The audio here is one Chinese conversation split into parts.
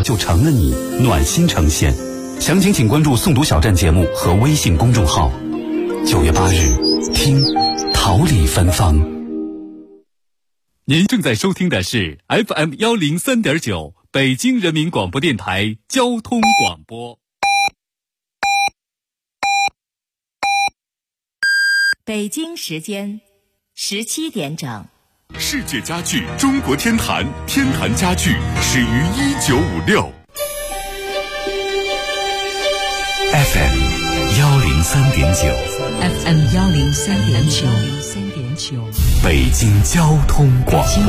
就成了你，暖心呈现。详情请关注诵读小站节目和微信公众号。9月8日，听桃李芬芳。 您正在收听的是 FM103.9 北京人民广播电台交通广播。 北京时间17点整。 世界家具中国天坛，天坛家具始于1956。 FM 103.9 FM 103.9 北京交通广播。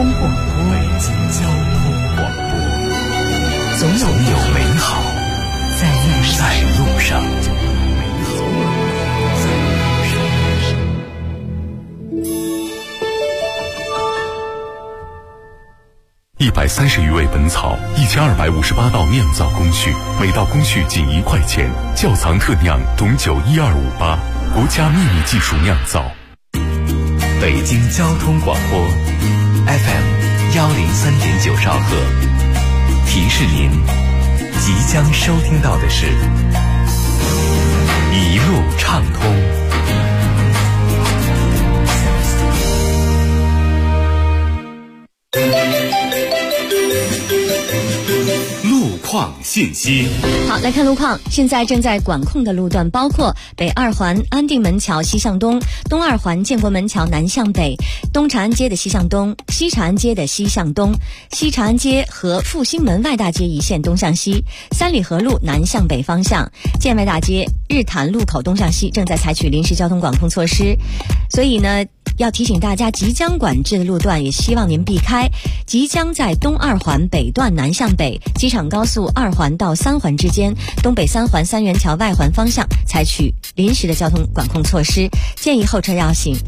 总有美好在路上。130余味本草，1258道酿造工序，每道工序仅1块钱。窖藏特酿董酒12588，国家秘密技术酿造。北京交通广播 FM 103.9兆赫，提示您即将收听到的是一路畅通。路况信息。 好，来看路况。现在正在管控的路段包括北二环安定门桥西向东、东二环建国门桥南向北、东长安街的西向东、西长安街的西向东、西长安街和复兴门外大街一线东向西、三里河路南向北方向、建外大街日坛路口东向西正在采取临时交通管控措施，所以呢要提醒大家，即将管制的路段也希望您避开。即将在东二环北段南向北、机场高速2环到3环之间、东北3环三元桥外环方向采取临时的交通管控措施，建议后车绕行。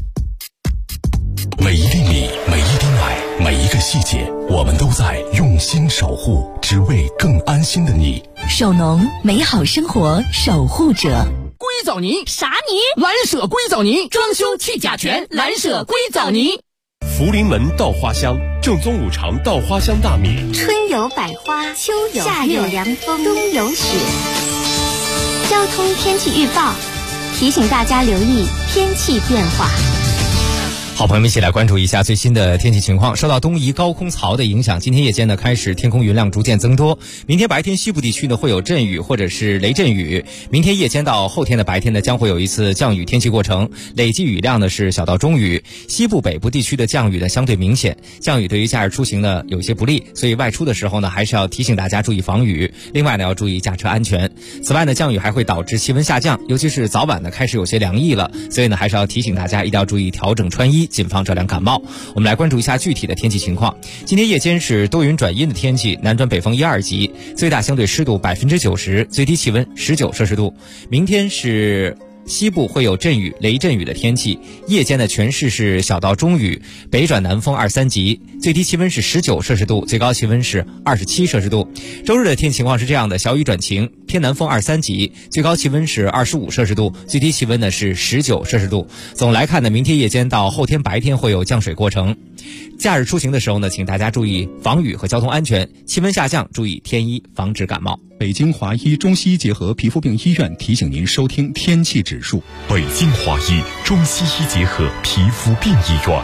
每一厘米，每一滴奶，每一个细节，我们都在用心守护，只为更安心的你。 首农，美好生活守护者。 硅藻泥啥泥？ 蓝舍硅藻泥，装修去甲醛，蓝舍硅藻泥。 福临门稻花香，正宗五常稻花香大米。 春有百花，秋有夏有凉风，冬有雪。交通天气预报提醒大家留意天气变化。 好，朋友们一起来关注一下最新的天气情况。受到东移高空槽的影响，今天夜间呢开始天空云量逐渐增多。明天白天西部地区呢会有阵雨或者是雷阵雨。明天夜间到后天的白天呢将会有一次降雨天气过程，累计雨量呢是小到中雨。西部北部地区的降雨呢相对明显，降雨对于假日出行呢有些不利，所以外出的时候呢还是要提醒大家注意防雨。另外呢要注意驾车安全。此外呢降雨还会导致气温下降，尤其是早晚呢开始有些凉意了，所以呢还是要提醒大家一定要注意调整穿衣，谨防着凉感冒。我们来关注一下具体的天气情况。今天夜间是多云转阴的天气，南转北风1、2级，最大相对湿度90%，最低气温19摄氏度。明天是西部会有阵雨、雷阵雨的天气，夜间的全市是小到中雨，北转南风2、3级，最低气温是19摄氏度，最高气温是27摄氏度。周日的天气情况是这样的：小雨转晴，偏南风2、3级，最高气温是25摄氏度，最低气温呢是19摄氏度。总来看呢，明天夜间到后天白天会有降水过程。假日出行的时候呢，请大家注意防雨和交通安全，气温下降注意添衣，防止感冒。 北京华医中西医结合皮肤病医院提醒您收听天气指数。 北京华医中西医结合皮肤病医院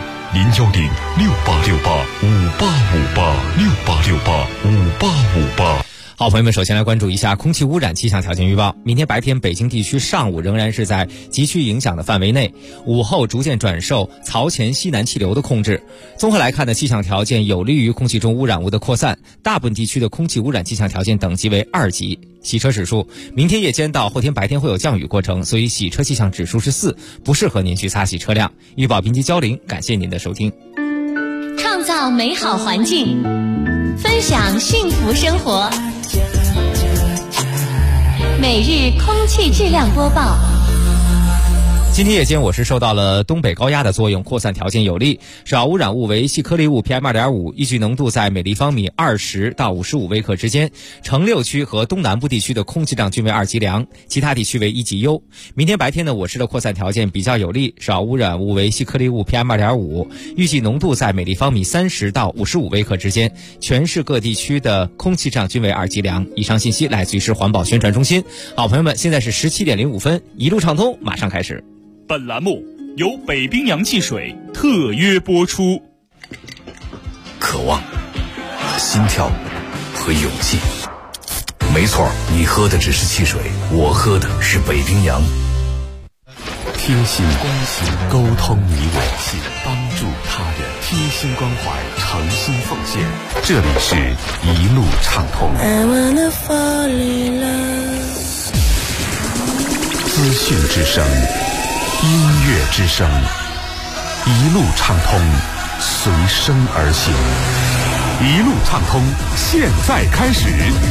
，0106868585858，68685858。 好，朋友们，首先来关注一下空气污染气象条件预报。明天白天北京地区上午仍然是在极区影响的范围内，午后逐渐转受槽前西南气流的控制。综合来看呢，气象条件有利于空气中污染物的扩散，大部分地区的空气污染气象条件等级为2级。洗车指数，明天夜间到后天白天会有降雨过程，所以洗车气象指数是4，不适合您去擦洗车辆。预报编辑焦玲，感谢您的收听。 创造美好环境，分享幸福生活。每日空气质量播报。 今天夜间我市受到了东北高压的作用，扩散条件有利，首要污染物为细颗粒物 PM2.5， 预计浓度在每立方米20到55微克之间。城6区和东南部地区的空气质量均为2级良，其他地区为1级优。明天白天呢，我市的扩散条件比较有利，首要污染物为细颗粒物 PM2.5， 预计浓度在每立方米30到55微克之间。全市各地区的空气质量均为2级良。以上信息来自于市环保宣传中心。好，朋友们，现在是17点05分，一路畅通马上开始。 本栏目由北冰洋汽水特约播出。 渴望、心跳和勇气，没错，你喝的只是汽水，我喝的是北冰洋。 贴心关心，沟通你我，帮助他人，贴心关怀，诚心奉献。这里是一路畅通。资讯之声，音乐之声，一路畅通，随声而行。一路畅通，现在开始。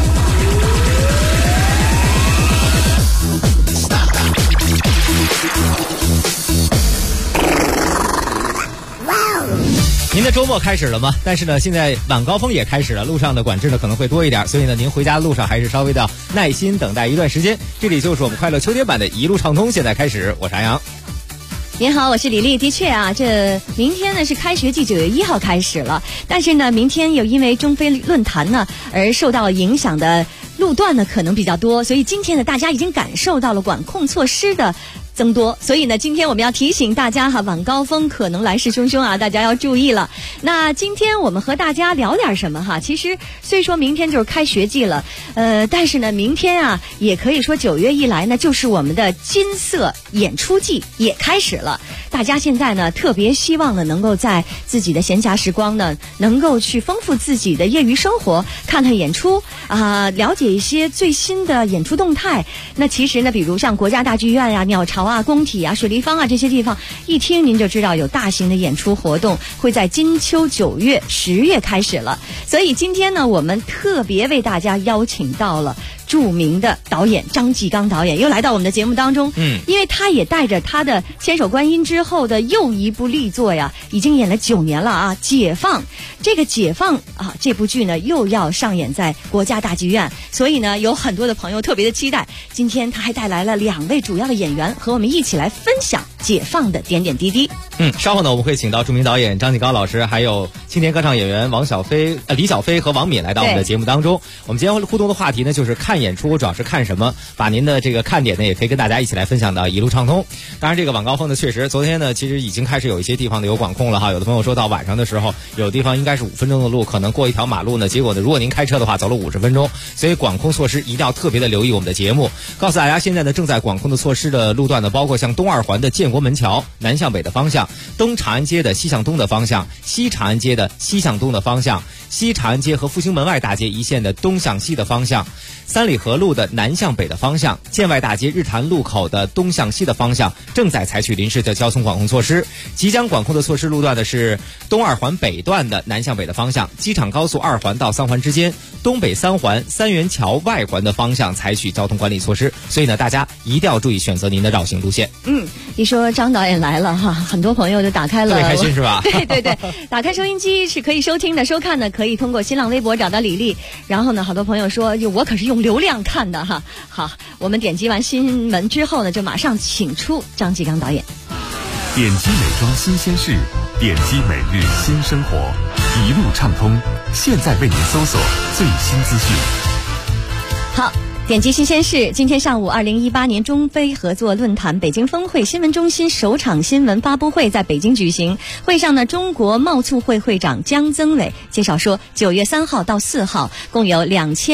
您的周末开始了吗？但是呢，现在晚高峰也开始了，路上的管制呢可能会多一点，所以呢，您回家的路上还是稍微的耐心等待一段时间。这里就是我们快乐秋天版的一路畅通，现在开始，我是安阳。 您好，我是李丽。的确啊，这明天呢是开学季，9月1号开始了，但是呢，明天又因为中非论坛呢而受到影响的路段呢可能比较多，所以今天呢，大家已经感受到了管控措施的增多，所以呢，今天我们要提醒大家哈，晚高峰可能来势汹汹啊，大家要注意了。那今天我们和大家聊点什么哈？其实虽说明天就是开学季了，但是呢，明天啊，也可以说9月一来呢，就是我们的金色演出季也开始了。大家现在呢，特别希望呢，能够在自己的闲暇时光呢，能够去丰富自己的业余生活，看看演出啊，了解一些最新的演出动态。那其实呢，比如像国家大剧院呀、鸟巢啊、工体啊、水立方啊这些地方，一听您就知道有大型的演出活动会在金秋9月、10月开始了。所以今天呢，我们特别为大家邀请到了著名的导演张继刚导演又来到我们的节目当中，因为他也带着他的《千手观音》之后的又一部力作呀，已经演了9年了啊，《解放》。这个《解放》啊，这部剧呢又要上演在国家大剧院，所以呢，有很多的朋友特别的期待。今天他还带来了2位主要的演员，和我们一起来分享《解放》的点点滴滴。 稍后呢，我们会请到著名导演张继刚老师，还有青年歌唱演员李小飞和王敏来到我们的节目当中。我们今天互动的话题呢，就是看演出主要是看什么，把您的这个看点呢，也可以跟大家一起来分享到一路畅通。当然，这个晚高峰呢，确实昨天呢，其实已经开始有一些地方的有管控了哈。有的朋友说到晚上的时候，有的地方应该是5分钟的路，可能过一条马路呢，结果呢，如果您开车的话，走了50分钟。所以管控措施一定要特别的留意我们的节目，告诉大家现在呢正在管控的措施的路段呢，包括像东2环的建国门桥南向北的方向，东长安街的西向东的方向，西长安街的西向东的方向，西长安街和复兴门外大街一线的东向西的方向，三里河路的南向北的方向，建外大街日坛路口的东向西的方向正在采取临时的交通管控措施。即将管控的措施路段的是东2环北段的南向北的方向，机场高速2环到3环之间，东北3环三元桥外环的方向采取交通管理措施。所以呢，大家一定要注意选择您的绕行路线。 一说张导演来了哈，很多朋友就打开了， 特别开心是吧？ 对对对，打开收音机是可以收听的，收看的可以通过新浪微博找到李丽。然后呢，好多朋友说，我可是用流量看的哈。好，我们点击完新闻之后呢，就马上请出张继刚导演。 点击美妆新鲜事，点击每日新生活，一路畅通。现在为您搜索最新资讯。 好，点击新鲜事，今天上午2018年中非合作论坛北京峰会新闻中心首场新闻发布会在北京举行。会上呢，中国贸促会会长姜增伟介绍说，9月3号到4号共有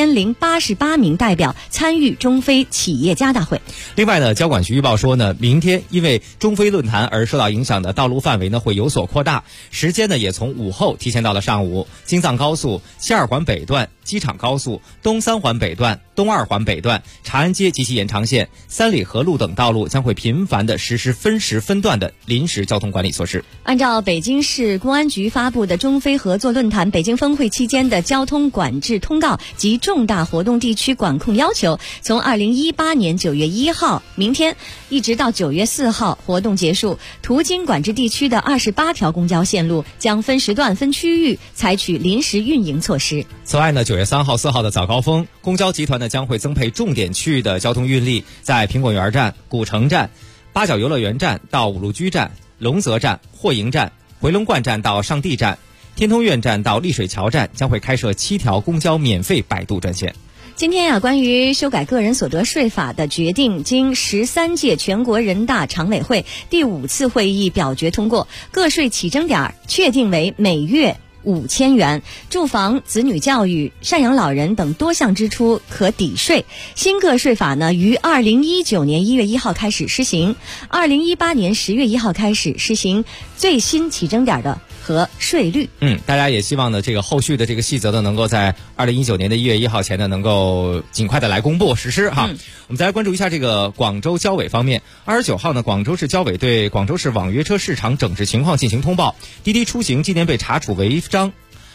2088名代表参与中非企业家大会。 另外呢，交管局预报说呢，明天因为中非论坛而受到影响的道路范围呢会有所扩大，时间呢也从午后提前到了上午。京藏高速西2环北段机场高速、东三环北段、东二环北段、长安街及其延长线、三里河路等道路将会频繁地实施分时分段的临时交通管理措施。 按照北京市公安局发布的中非合作论坛北京峰会期间的交通管制通告及重大活动地区管控要求，从2018年9月1号明天一直到9月4号活动结束，途经管制地区的28条公交线路将分时段分区域采取临时运营措施。 此外呢，9月3号、4号的早高峰，公交集团呢将会增配重点区域的交通运力，在苹果园站、古城站、八角游乐园站到五路居站、龙泽站、霍营站、回龙观站到上地站、天通苑站到丽水桥站将会开设7条公交免费摆渡专线。 今天关于修改个人所得税法的决定经13届全国人大常委会第5次会议表决通过，个税起征点确定为每月5000元，住房、子女教育、赡养老人等多项支出可抵税。新个税法呢，于2019年1月1号开始施行，2018年10月1号开始实行最新起征点的和税率。 大家也希望呢，这个后续的这个细则呢，能够在2019年的1月1号前呢，能够尽快的来公布实施哈。我们再来关注一下这个广州交委方面。29号呢，广州市交委对广州市网约车市场整治情况进行通报。滴滴出行今年被查处违章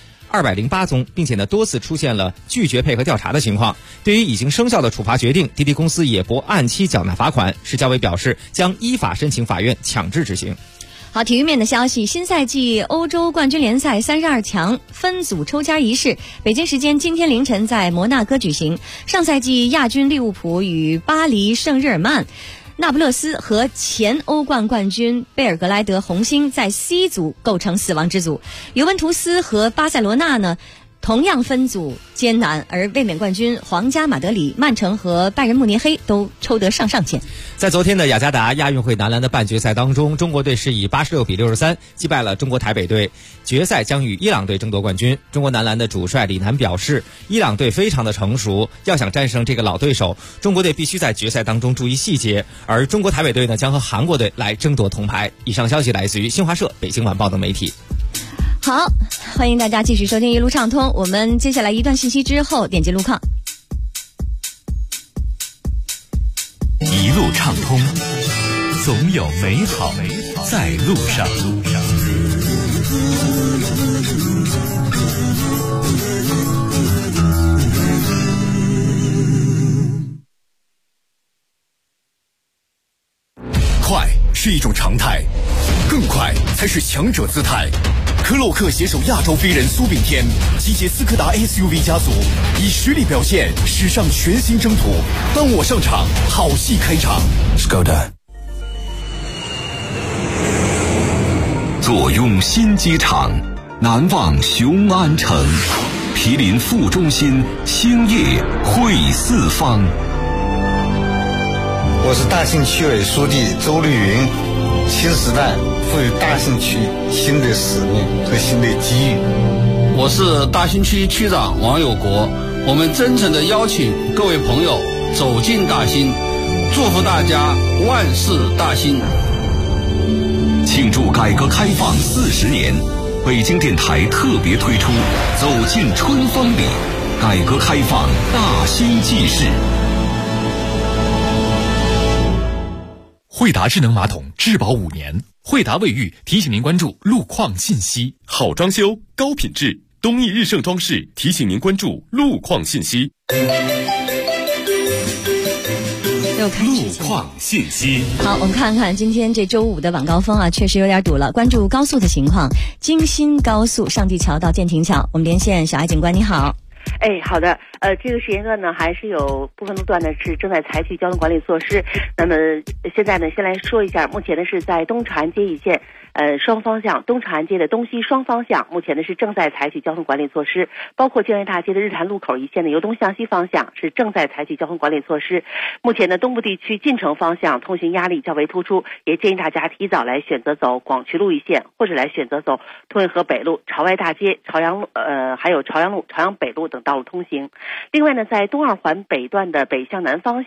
208宗，并且呢多次出现了拒绝配合调查的情况。对于已经生效的处罚决定，滴滴公司也不按期缴纳罚款。市交委表示将依法申请法院强制执行。 好，体育面的消息，新赛季欧洲冠军联赛32强分组抽签仪式，北京时间今天凌晨在摩纳哥举行。上赛季亚军利物浦与巴黎圣日耳曼、那不勒斯和前欧冠冠军贝尔格莱德红星在 C 组构成死亡之组，尤文图斯和巴塞罗那呢同样分组艰难，而卫冕冠军皇家马德里、曼城和拜仁慕尼黑都抽得上签。 在昨天的雅加达亚运会男篮的半决赛当中，中国队是以86比63击败了中国台北队，决赛将与伊朗队争夺冠军。中国男篮的主帅李楠表示，伊朗队非常的成熟，要想战胜这个老对手，中国队必须在决赛当中注意细节，而中国台北队呢将和韩国队来争夺铜牌。以上消息来自于新华社、北京晚报等媒体。 好，欢迎大家继续收听一路畅通。我们接下来一段信息之后点击路况。 一路畅通，总有美好在路上。 快是一种常态，更快才是强者姿态。科洛克携手亚洲飞人苏炳添，集结斯柯达 SUV 家族，以实力表现史上全新征途。当我上场，好戏开场。Skoda。 坐拥新机场，难忘雄安城。毗邻副中心，兴业汇四方。 我是大兴区委书记周绿云。新时代赋予大兴区新的使命和新的机遇。 我是大兴区区长王有国，我们真诚地邀请各位朋友走进大兴，祝福大家万事大兴。 庆祝改革开放40年，北京电台特别推出《走进春风里》，改革开放大兴纪事。 惠达智能马桶质保5年，惠达卫浴提醒您关注路况信息。 好装修，高品质，东义日盛装饰提醒您关注路况信息。 路况信息。 好，我们看看今天这周5的晚高峰啊，确实有点堵了。关注高速的情况，京新高速上地桥到建亭桥，我们连线小艾警官，你好。 好的，这个时间段呢，还是有部分路段呢是正在采取交通管理措施。那么现在呢，先来说一下，目前呢是在东长安街一线，双方向，东长安街的东西双方向，目前呢是正在采取交通管理措施，包括建业大街的日坛路口一线的由东向西方向是正在采取交通管理措施。目前呢，东部地区进城方向通行压力较为突出，也建议大家提早来选择走广渠路一线，或者来选择走通运河北路、朝外大街、朝阳路，还有朝阳路、朝阳北路等道路通行。另外呢，在东二环北段的北向南方向，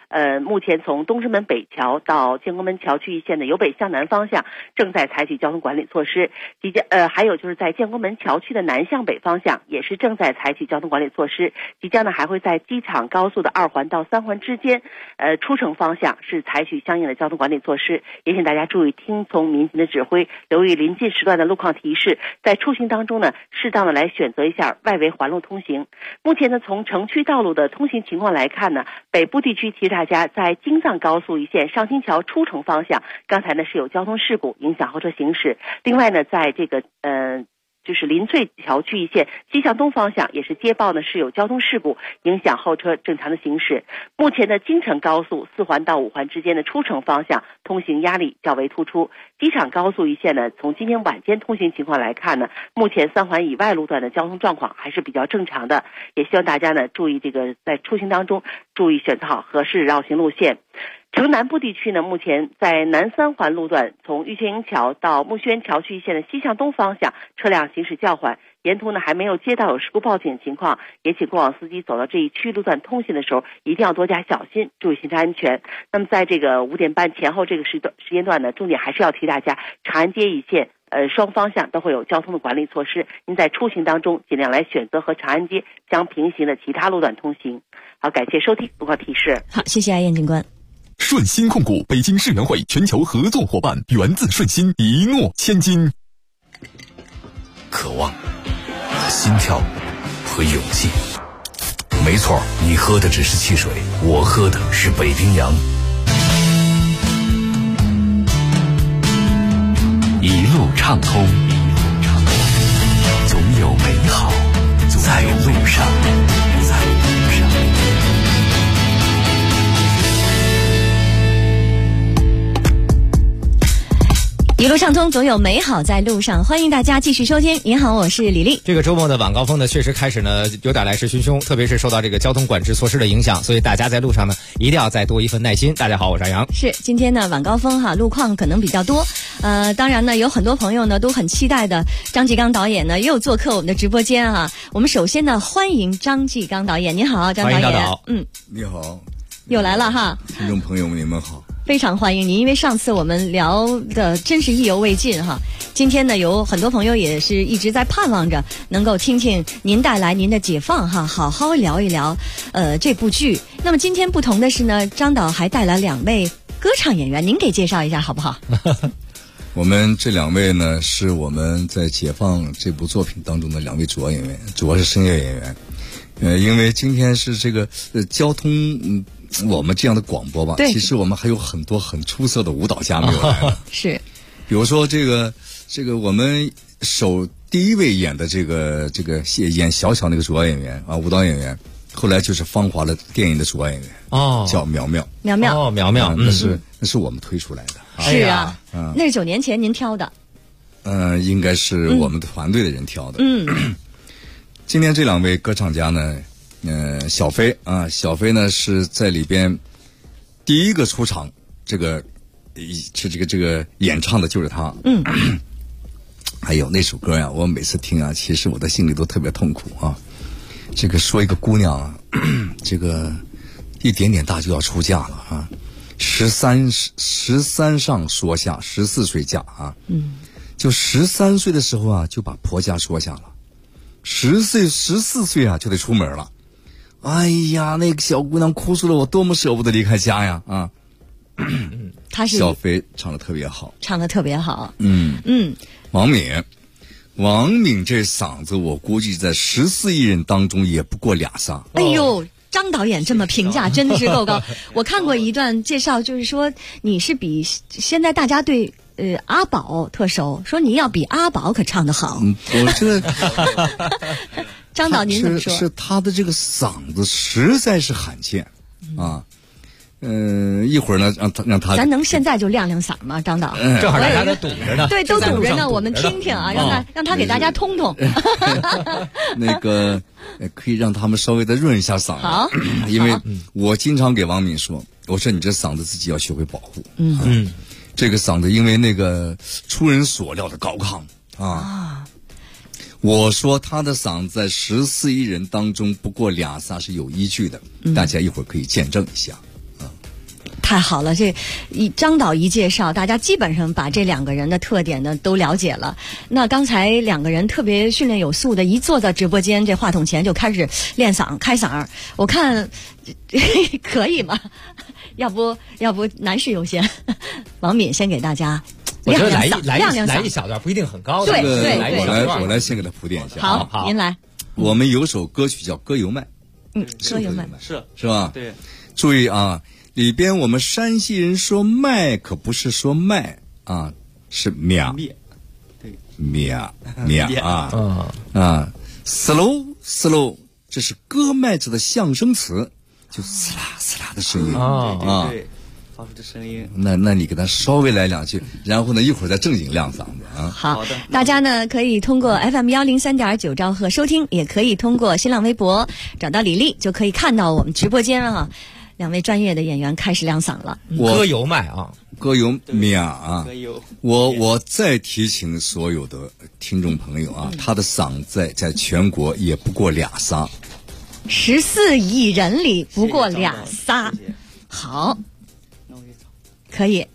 目前从东直门北桥到建国门桥区域线的由北向南方向正在采取交通管理措施，还有就是在建国门桥区的南向北方向也是正在采取交通管理措施，即将呢还会在机场高速的2环到3环之间，出城方向是采取相应的交通管理措施，也请大家注意听从民警的指挥，留意临近时段的路况提示，在出行当中呢，适当的来选择一下外围环路通行。目前呢，从城区道路的通行情况来看呢，北部地区提示大家在京藏高速一线上清桥出城方向，刚才呢是有交通事故影响后车行驶。另外呢，在这个就是临翠桥区一线西向东方向也是接报呢是有交通事故影响后车正常的行驶。目前的京承高速4环到5环之间的出城方向通行压力较为突出。机场高速一线呢，从今天晚间通行情况来看呢，目前3环以外路段的交通状况还是比较正常的，也希望大家呢注意这个在出行当中注意选择好合适绕行路线。城南部地区呢，目前在南3环路段，从玉泉营桥到木樨桥区一线的西向东方向，车辆行驶较缓，沿途呢还没有接到有事故报警情况，也请过往司机走到这一区路段通行的时候，一定要多加小心，注意行车安全。那么在这个5点半前后这个时间段呢，重点还是要提大家，长安街一线双方向都会有交通的管理措施，您在出行当中尽量来选择和长安街相平行的其他路段通行。好，感谢收听路况提示。 好，谢谢燕警官。 顺鑫控股北京世园会全球合作伙伴，源自顺鑫，一诺千金。 渴望、心跳和勇气。没错，你喝的只是汽水，我喝的是北冰洋。一路畅通，总有美好在路上。 一路畅通，总有美好在路上。欢迎大家继续收听。您好，我是李丽。 这个周末的晚高峰呢，确实开始呢有点来势汹汹，特别是受到这个交通管制措施的影响，所以大家在路上呢一定要再多一份耐心。大家好，我是杨。 是今天呢晚高峰哈，路况可能比较多。当然呢，有很多朋友呢都很期待的，张继刚导演呢又做客我们的直播间啊。我们首先呢欢迎张继刚导演，您好，张导演。 欢迎导导。 你好。 又来了哈。 听众朋友们，你们好。 非常欢迎您，因为上次我们聊的真是意犹未尽哈。今天呢，有很多朋友也是一直在盼望着能够听听您带来您的解放哈，好好聊一聊这部剧。那么今天不同的是呢，张导还带来2位歌唱演员，您给介绍一下好不好？ 我们这2位呢，是我们在《解放》这部作品当中的2位主要演员，主要是声乐演员。因为今天是这个交通我们这样的广播吧，其实我们还有很多很出色的舞蹈家没有来了。 是， 比如说这个我们第一位演的这个演小巧那个主要演员啊，舞蹈演员，后来就是芳华的电影的主要演员叫苗苗。 苗苗， 苗苗， 那是我们推出来的。 是啊，那是9年前您挑的。 应该是我们团队的人挑的。今天这2位歌唱家呢，小飞啊，小飞呢是在里边第一个出场，这个演唱的就是他。还有那首歌呀，我每次听啊，其实我的心里都特别痛苦啊。这个说一个姑娘啊，这个一点点大就要出嫁了啊，13上说下，14岁嫁啊，就13岁的时候啊，就把婆家说下了。14岁啊就得出门了，哎呀，那个小姑娘哭出了我多么舍不得离开家呀啊！小飞唱得特别好，王敏这嗓子，我估计在14亿人当中也不过2撒。 哎呦，张导演这么评价真的是够高。我看过一段介绍，就是说你是比现在大家对阿宝特熟，说你要比阿宝可唱得好。 我这个张导您怎么说？ 是他的这个嗓子实在是罕见啊。一会儿呢，让他， 咱能现在就亮亮嗓吗？张导， 正好大家都堵着呢， 对，都堵着呢，我们听听啊，让他给大家通通。 那个可以让他们稍微的润一下嗓子， 好， 因为我经常给王敏说，我说你这嗓子自己要学会保护。这个嗓子因为那个出人所料的高亢啊。我说他的嗓子在14亿人当中不过2撒是有依据的，大家一会儿可以见证一下。 太好了，这张导一介绍，大家基本上把这两个人的特点呢都了解了。那刚才两个人特别训练有素的，一坐到直播间这话筒前就开始练嗓开嗓，我看可以吗？要不男士优先，王敏先给大家亮亮嗓， 来一小段，不一定很高的。 对， 我来先给他铺垫一下。 好，您来。 我们有首歌曲叫《歌油麦》， 歌油麦是吧？ 对。 注意啊，里边我们山西人说麦可不是说麦啊，是мя， 对， мя啊，slow， 这是割麦子的象声词，就呲啦呲啦的声音啊， 对，发出的声音。 那你给他稍微来两句，然后呢一会儿再正经亮嗓子啊。 好的，大家呢可以通过 FM103.9兆赫收听，也可以通过新浪微博找到李丽，就可以看到我们直播间啊。两位专业的演员开始亮嗓了， 歌油麦啊， 歌油мя啊！我再提醒所有的听众朋友啊，他的嗓在全国也不过俩仨 ，14亿人里不过俩仨。好，可以，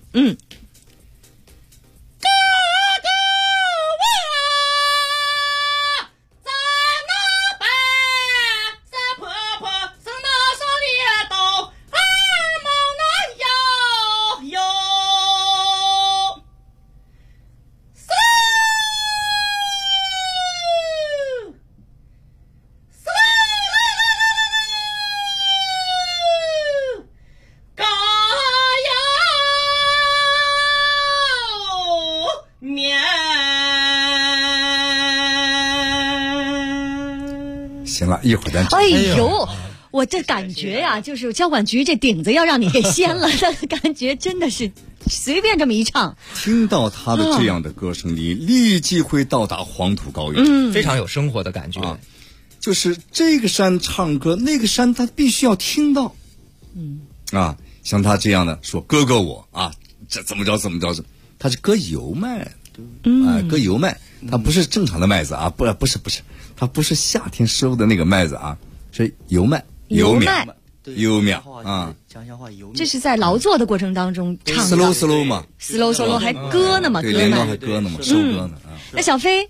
行了，一会儿咱。 哎呦，我这感觉呀，就是交管局这顶子要让你给掀了，那感觉真的是随便这么一唱， 听到他的这样的歌声，你立即会到达黄土高原， 非常有生活的感觉。 就是这个山唱歌，那个山他必须要听到，像他这样的说哥哥我啊，这怎么着，他是割油麦，割油麦，它不是正常的麦子啊，不是，它不是夏天收的那个麦子啊，是油麦，油苗啊， 家乡话油。 这是在劳作的过程当中唱的 slow 嘛 ，slow 还割呢嘛， 对，连刀还割呢嘛，收割呢啊。 那小飞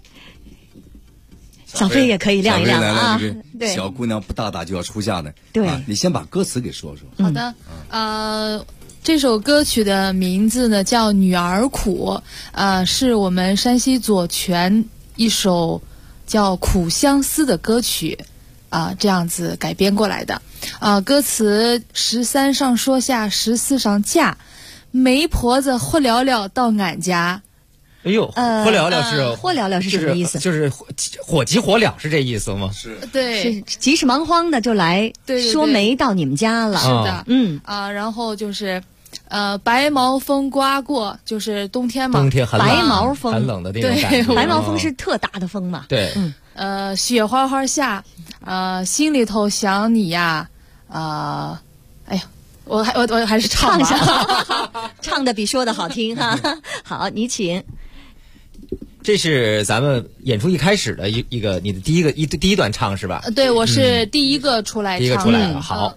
也可以亮一亮啊， 对，小姑娘不大就要出嫁的， 对， 你先把歌词给说说。 好的，这首歌曲的名字呢叫《女儿苦》，是我们山西左权一首叫《苦相思》的歌曲，这样子改编过来的。歌词13上说下，14上嫁，媒婆子火燎燎到俺家。 哎呦，火燎燎是什么意思？ 就是火急火燎是这意思吗？ 是， 对， 是急事忙慌的就来说媒到你们家了。 是的，然后就是白毛风刮过，就是冬天嘛， 白毛风很冷的那种感觉。 白毛风是特大的风嘛？ 对， 雪花花下，心里头想你呀，哎呀。我还是唱吧，唱的比说的好听哈。好，你请。 这是咱们演出一开始的一个你的第一段唱是吧？ 对，我是第一个出来唱的。 第一个出来了，好。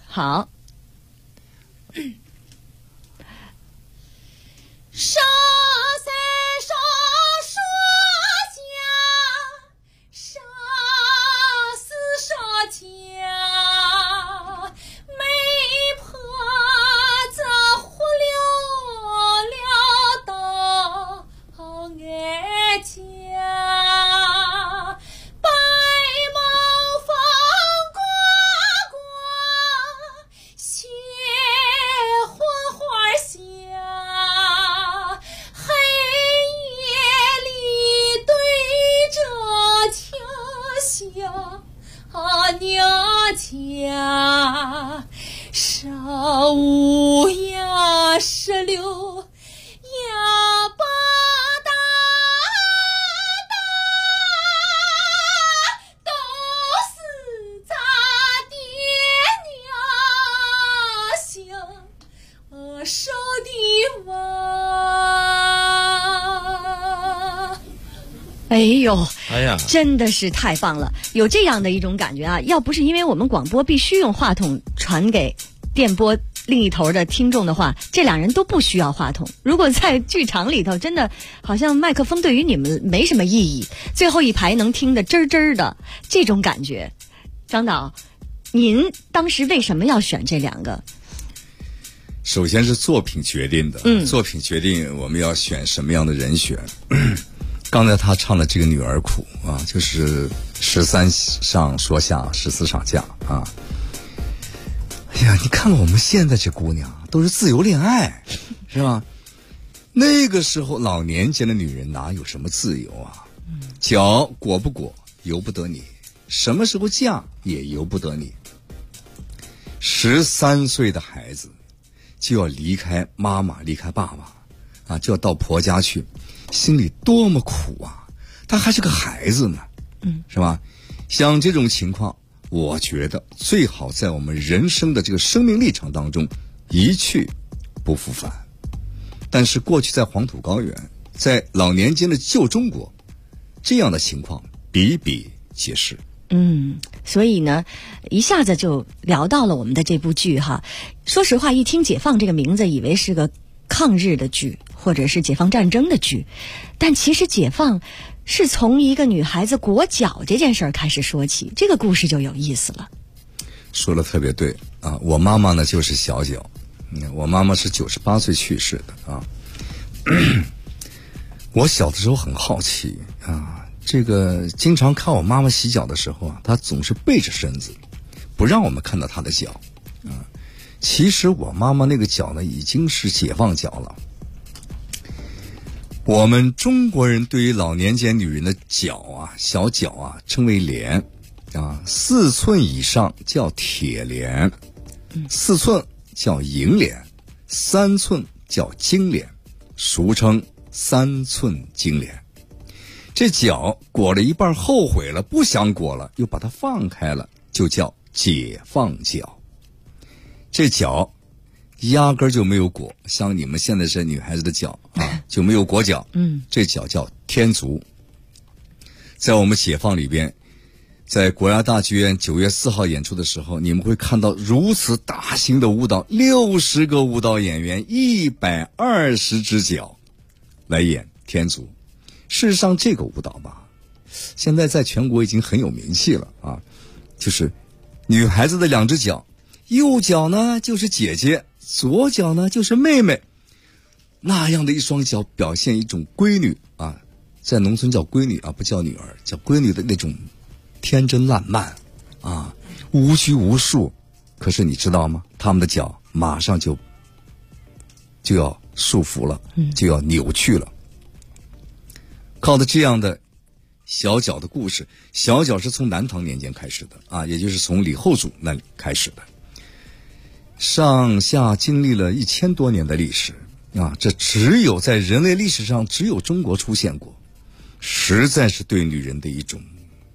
沙塞沙说家，沙丝沙家，媒婆子火燎燎到俺家，白毛风刮刮，雪花花下，黑夜里对着墙想娘家，上午呀16呀8大都是咱爹娘想收的娃。 哎呦， 哎呀， 真的是太棒了！有这样的一种感觉啊，要不是因为我们广播必须用话筒传给电波另一头的听众的话，这两人都不需要话筒。如果在剧场里头，真的好像麦克风对于你们没什么意义，最后一排能听得吱吱的这种感觉。张导，您当时为什么要选这两个？ 首先是作品决定的，作品决定我们要选什么样的人选。刚才他唱的这个女儿苦啊，就是13上说下，14上架啊。哎呀，你看看我们现在这姑娘都是自由恋爱，是吧？那个时候老年间的女人哪有什么自由啊？脚裹不裹由不得你，什么时候嫁也由不得你。13岁的孩子就要离开妈妈，离开爸爸啊，就要到婆家去，心里多么苦啊！他还是个孩子呢，是吧？像这种情况，我觉得最好在我们人生的这个生命历程当中一去不复返。但是过去在黄土高原，在老年间的旧中国，这样的情况比比皆是。 所以呢，一下子就聊到了我们的这部剧哈。说实话，一听解放这个名字，以为是个抗日的剧，或者是解放战争的剧，但其实解放是从一个女孩子裹脚这件事儿开始说起，这个故事就有意思了。 说的特别对啊！我妈妈呢就是小脚，我妈妈是98岁去世的啊。我小的时候很好奇啊。这个经常看我妈妈洗脚的时候啊，她总是背着身子，不让我们看到她的脚啊。其实我妈妈那个脚呢，已经是解放脚了。我们中国人对于老年间女人的脚啊，小脚啊，称为莲啊，4寸以上叫铁莲，4寸叫银莲，3寸叫金莲，俗称3寸金莲。这脚裹了一半后悔了，不想裹了，又把它放开了，就叫解放脚。这脚压根儿就没有裹，像你们现在是女孩子的脚啊，就没有裹脚。这脚叫天足。在我们解放里边，在国家大剧院9月4号演出的时候，你们会看到如此大型的舞蹈，60个舞蹈演员，120只脚来演天足。事实上，这个舞蹈吧，现在在全国已经很有名气了啊。就是女孩子的2只脚，右脚呢就是姐姐，左脚呢就是妹妹，那样的一双脚表现一种闺女啊，在农村叫闺女啊，不叫女儿，叫闺女的那种天真烂漫啊，无拘无束。可是你知道吗？她们的脚马上就要束缚了，就要扭曲了。靠的这样的小脚的故事，小脚是从南唐年间开始的啊，也就是从李后主那里开始的，上下经历了1000多年的历史啊，这只有在人类历史上只有中国出现过，实在是对女人的一种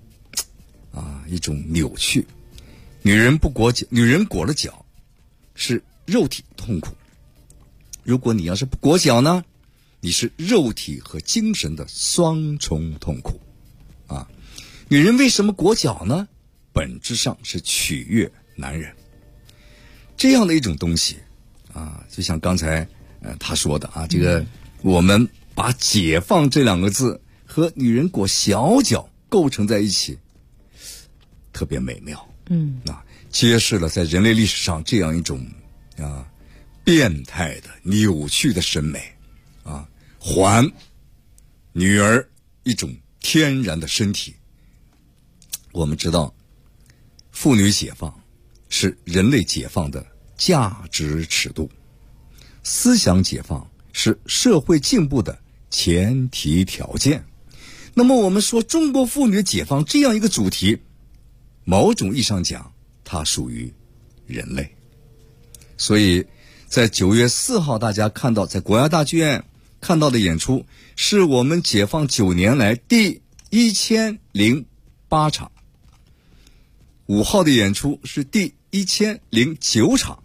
扭曲。女人不裹脚，女人裹了脚是肉体痛苦，如果你要是不裹脚呢，你是肉体和精神的双重痛苦啊！女人为什么裹脚呢？本质上是取悦男人。这样的一种东西啊，就像刚才他说的啊，这个我们把解放这2个字和女人裹小脚构成在一起，特别美妙。揭示了在人类历史上这样一种变态的扭曲的审美啊，还女儿一种天然的身体。我们知道，妇女解放是人类解放的价值尺度，思想解放是社会进步的前提条件。那么我们说中国妇女解放这样一个主题，某种意义上讲，它属于人类。所以在9月4号大家看到在国家大剧院看到的演出，是我们解放9年来第1008场，5号的演出是第1009场。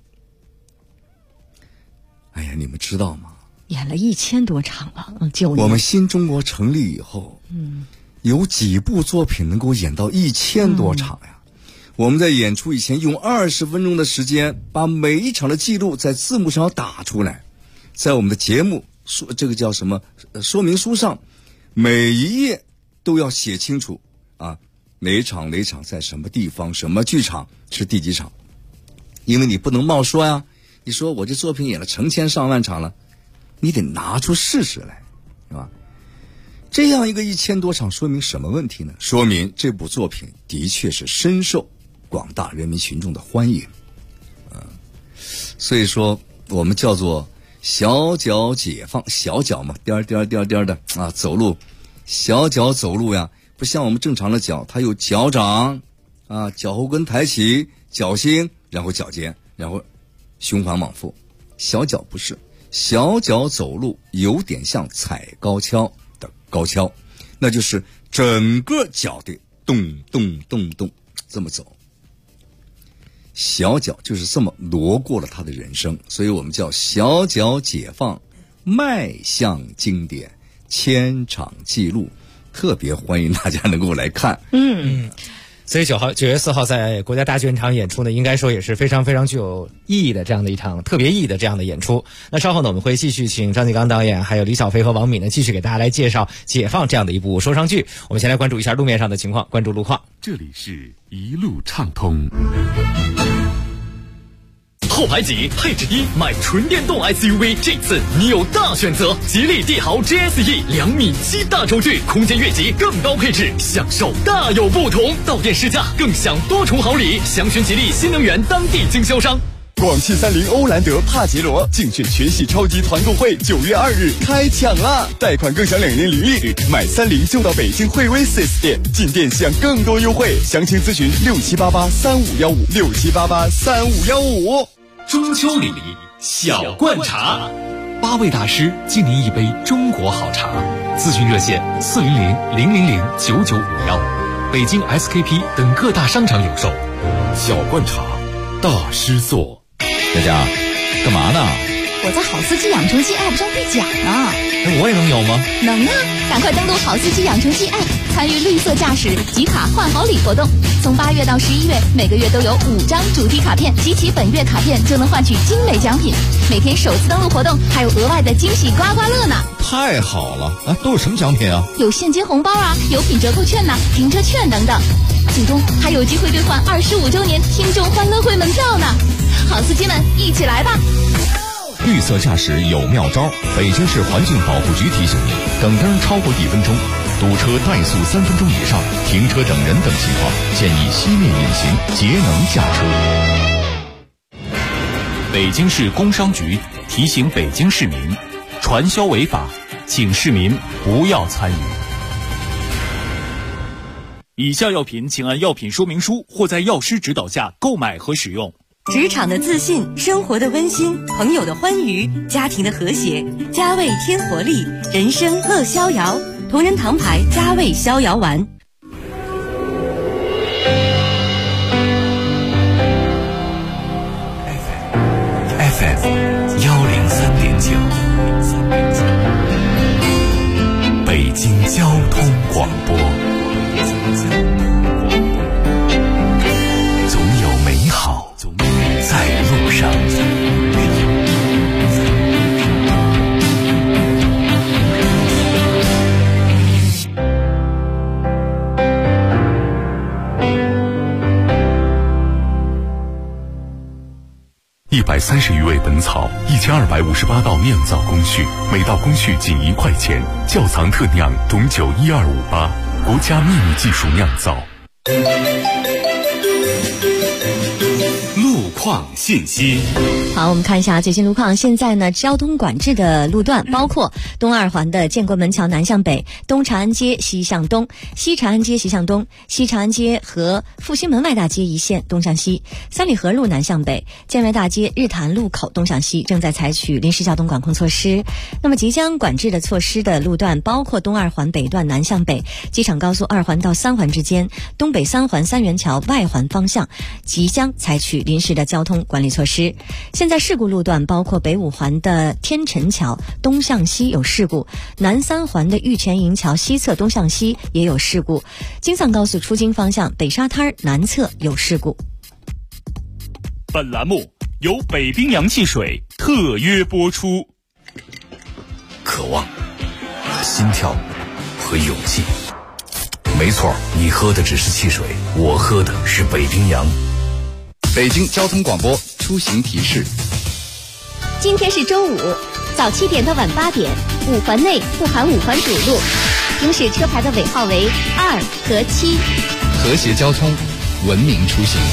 哎呀，你们知道吗？ 演了1000多场了，9年。 我们新中国成立以后，有几部作品能够演到1000多场呀？ 我们在演出以前用20分钟的时间，把每一场的记录在字幕上打出来，在我们的节目这个叫什么说明书上，每一页都要写清楚啊，哪场在什么地方，什么剧场是第几场。因为你不能冒说呀，你说我这作品演了成千上万场了，你得拿出事实来，是吧？这样一个1000多场，说明什么问题呢？说明这部作品的确是深受广大人民群众的欢迎。所以说我们叫做小脚解放，小脚嘛，颠的啊，走路，小脚走路呀，不像我们正常的脚，它有脚掌啊，脚后跟抬起，脚心，然后脚尖，然后胸环往复。小脚不是，小脚走路有点像踩高跷的高跷，那就是整个脚得动动动动这么走。小脚就是这么挪过了他的人生，所以我们叫小脚解放，迈向经典，1000场记录，特别欢迎大家能够来看。 所以9月4号在国家大剧院场演出呢，应该说也是非常非常具有意义的这样的一场特别意义的这样的演出。那稍后呢，我们会继续请张继刚导演还有李小飞和王敏呢，继续给大家来介绍《解放》这样的一部说唱剧。我们先来关注一下路面上的情况，关注路况。 这里是一路畅通。 后排挤，配置低，买纯电动 SUV， 这次你有大选择。吉利帝豪 GSE 2.7米大轴距，空间越级，更高配置，享受大有不同。到店试驾，更享多重好礼。详询吉利新能源当地经销商。 广汽30欧蓝德帕杰罗竞选全系超级团购会9月2日开抢啦！贷款更享2年零利率，买30就到北京惠威 4S 店，进店享更多优惠。详情咨询67883515，67883515。 中秋礼小罐茶，8位大师敬您一杯中国好茶。咨询热线400-000-9951，北京 SKP 等各大商场有售。 小罐茶，大师做。 佳佳，干嘛呢？ 我在好司机养成记 App 上兑奖呢。 我也能有吗？ 能啊！赶快登录好司机养成记 App， 参与绿色驾驶集卡换好礼活动。从8月到11月，每个月都有5张主题卡片，集齐本月卡片就能换取精美奖品。每天首次登录活动还有额外的惊喜刮刮乐呢！ 太好了！啊，都有什么奖品啊？ 有现金红包啊，有品折扣券呐，停车券等等。最终还有机会兑换25周年听众欢乐会门票呢！好司机们，一起来吧！ 绿色驾驶有妙招，北京市环境保护局提醒您：等灯超过1分钟、堵车怠速3分钟以上、停车整人等情况，建议熄灭引擎，节能驾车。 北京市工商局提醒北京市民，传销违法，请市民不要参与。以下药品请按药品说明书或在药师指导下购买和使用。 职场的自信，生活的温馨，朋友的欢愉，家庭的和谐，佳味添活力，人生乐逍遥。同仁堂牌佳味逍遥丸。 FM 103.9，北京交通广播。总有美好在路上。130余味本草，1258道酿造工序，每道工序仅1块钱。窖藏特酿董酒12588，国家秘密技术酿造。 路况信息。 好，我们看一下最新路况。现在呢，交通管制的路段包括东2环的建国门桥南向北、东长安街西向东、西长安街西向东、西长安街和复兴门外大街一线东向西、三里河路南向北、建外大街日坛路口东向西，正在采取临时交通管控措施。那么即将管制的措施的路段包括东2环北段南向北、机场高速2环到3环之间、东北3环三元桥外环方向，即将采取临时的交交通管理措施。现在事故路段包括北五环的天辰桥东向西有事故，南三环的玉泉营桥西侧东向西也有事故，京藏高速出京方向北沙滩南侧有事故。 本栏目由北冰洋汽水特约播出。 渴望、心跳和勇气。没错，你喝的只是汽水，我喝的是北冰洋。 北京交通广播出行提示： 今天是周五，早7点到晚8点，5环内不含5环主路，行驶车牌的尾号为2和7。 和谐交通，文明出行。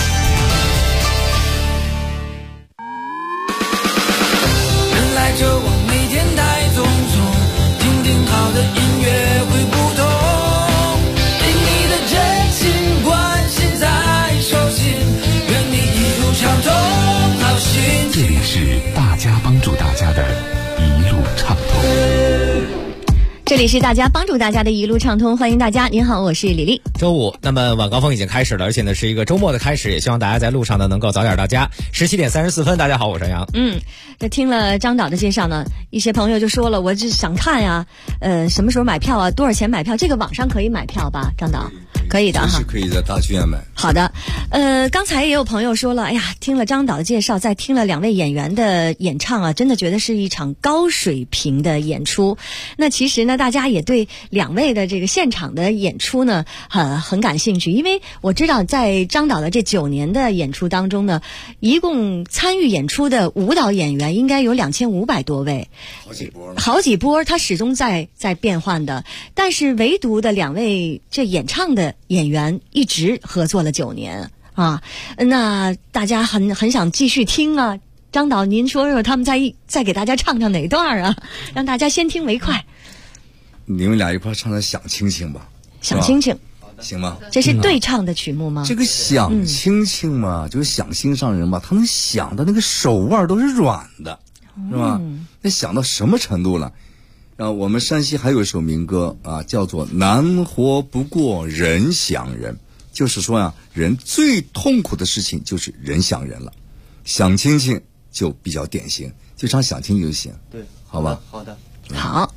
人来车往，每天太匆匆，听听好的音乐会不同。对你的真心关心在手心，愿你一路畅通，好心情。 这里是大家帮助大家的一路畅通。 这里是大家帮助大家的一路畅通，欢迎大家。您好，我是李丽。 周五，那么晚高峰已经开始了，而且呢是一个周末的开始，也希望大家在路上呢能够早点到家。17点34分，大家好，我是杨洋。 这听了张导的介绍呢，一些朋友就说了，我就想看呀，什么时候买票啊？多少钱买票？这个网上可以买票吧？张导，可以的哈， 是可以在大剧院买。 好的，刚才也有朋友说了，哎呀，听了张导的介绍，再听了2位演员的演唱啊，真的觉得是一场高水平的演出。那其实呢，大家也对2位的这个现场的演出呢，很感兴趣，因为我知道在张导的这9年的演出当中呢，一共参与演出的舞蹈演员应该有2500多位，好几波，他始终在变换的。但是唯独的2位这演唱的演员一直合作了9年啊，那大家很想继续听啊。张导，您说说他们再给大家唱唱哪段啊？让大家先听为快。 你们俩一块唱唱《想亲亲》吧。 想亲亲， 行吗？ 这是对唱的曲目吗？ 这个想亲亲嘛，就是想心上人嘛，他能想的那个手腕都是软的，是吧？那想到什么程度了？我们山西还有一首民歌啊，叫做《难活不过人想人》，就是说呀，人最痛苦的事情就是人想人了。想亲亲就比较典型，就唱想亲就行。 对， 好吧？ 好的， 好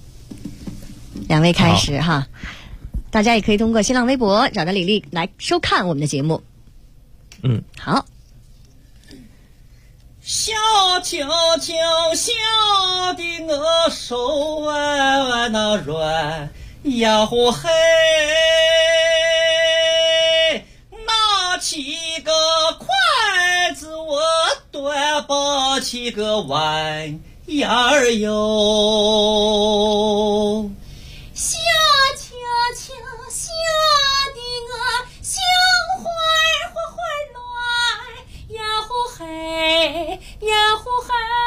，2位开始哈。大家也可以通过新浪微博找到李丽来收看我们的节目。好。 小秋秋，小的我手腕那软呀呼嘿，拿起个筷子我端不起个碗呀儿哟。 小秋秋，小的我心花花乱呀呼嘿呀呼嘿，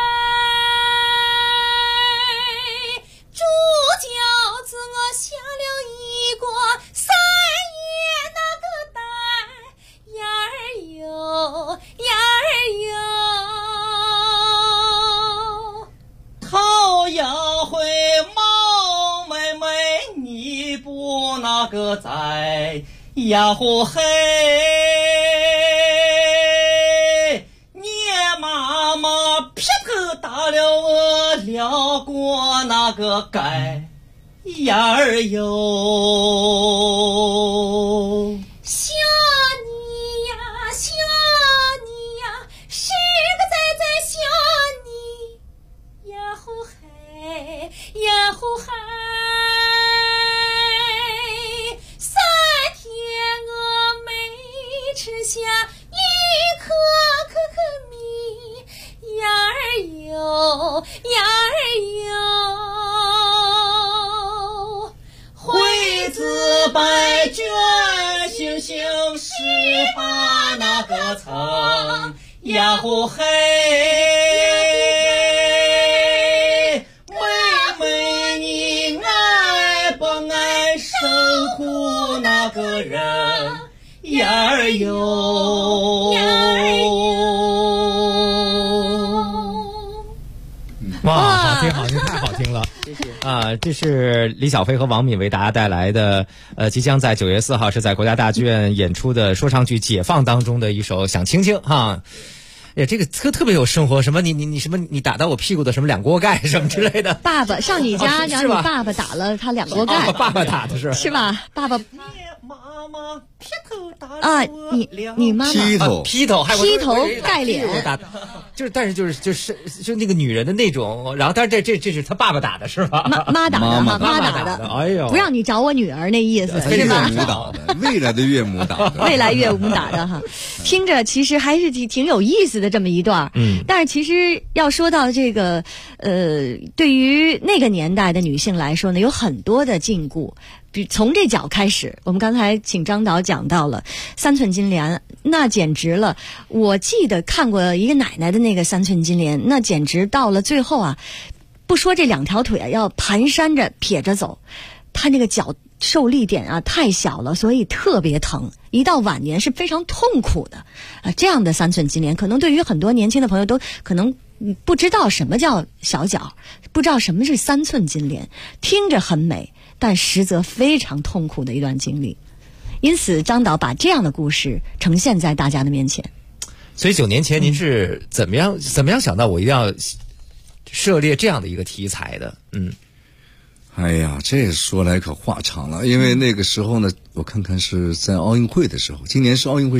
猪饺子我下了一锅3爷那个蛋呀儿哟呀儿哟， 讨要回毛妹妹你不那个在呀呼嘿，妈妈劈头打了我了过那个盖呀儿哟。 想你呀想你呀，实个在想你呀呼嘿呀呼嘿，3天我没吃下一颗可米呀儿哟呀儿哟， 惠子白卷星星18那个层呀呼嘿，妹妹你爱不爱生苦那个人呀儿哟呀儿哟。 哇，好听好听，太好听了。 谢谢啊，这是李小飞和王敏为大家带来的，即将在9月4号是在国家大剧院演出的说唱剧《解放》当中的一首《想亲亲》哈。哎，这个特别有生活，什么你什么你打到我屁股的什么2锅盖什么之类的。 爸爸上你家，让你爸爸打了他2锅盖。 爸爸打的是吧？ 是吧？爸爸。 妈妈劈头打啊，你妈妈劈头盖脸， 但是就是那个女人的那种，然后但是这是他爸爸打的是吧？ 妈打的，妈打的， 哎呦， 不让你找我女儿那意思是吧？ 岳母打的，未来的岳母打的， 未来岳母打的哈，听着其实还是挺有意思的这么一段。但是其实要说到这个对于那个年代的女性来说呢，有很多的禁锢。从这脚开始，我们刚才请张导讲到了3寸金莲，那简直了。我记得看过一个奶奶的那个3寸金莲，那简直到了最后啊，不说这2条腿啊要蹒跚着撇着走，她那个脚受力点啊太小了，所以特别疼，一到晚年是非常痛苦的这样的3寸金莲，可能对于很多年轻的朋友都可能不知道什么叫小脚，不知道什么是3寸金莲，听着很美，但实则非常痛苦的一段经历。因此张导把这样的故事呈现在大家的面前。 所以9年前您是怎么样想到我一定要涉猎这样的一个题材的？ 哎呀，这说来可话长了，因为那个时候呢，我看看是在奥运会的时候，今年是奥运会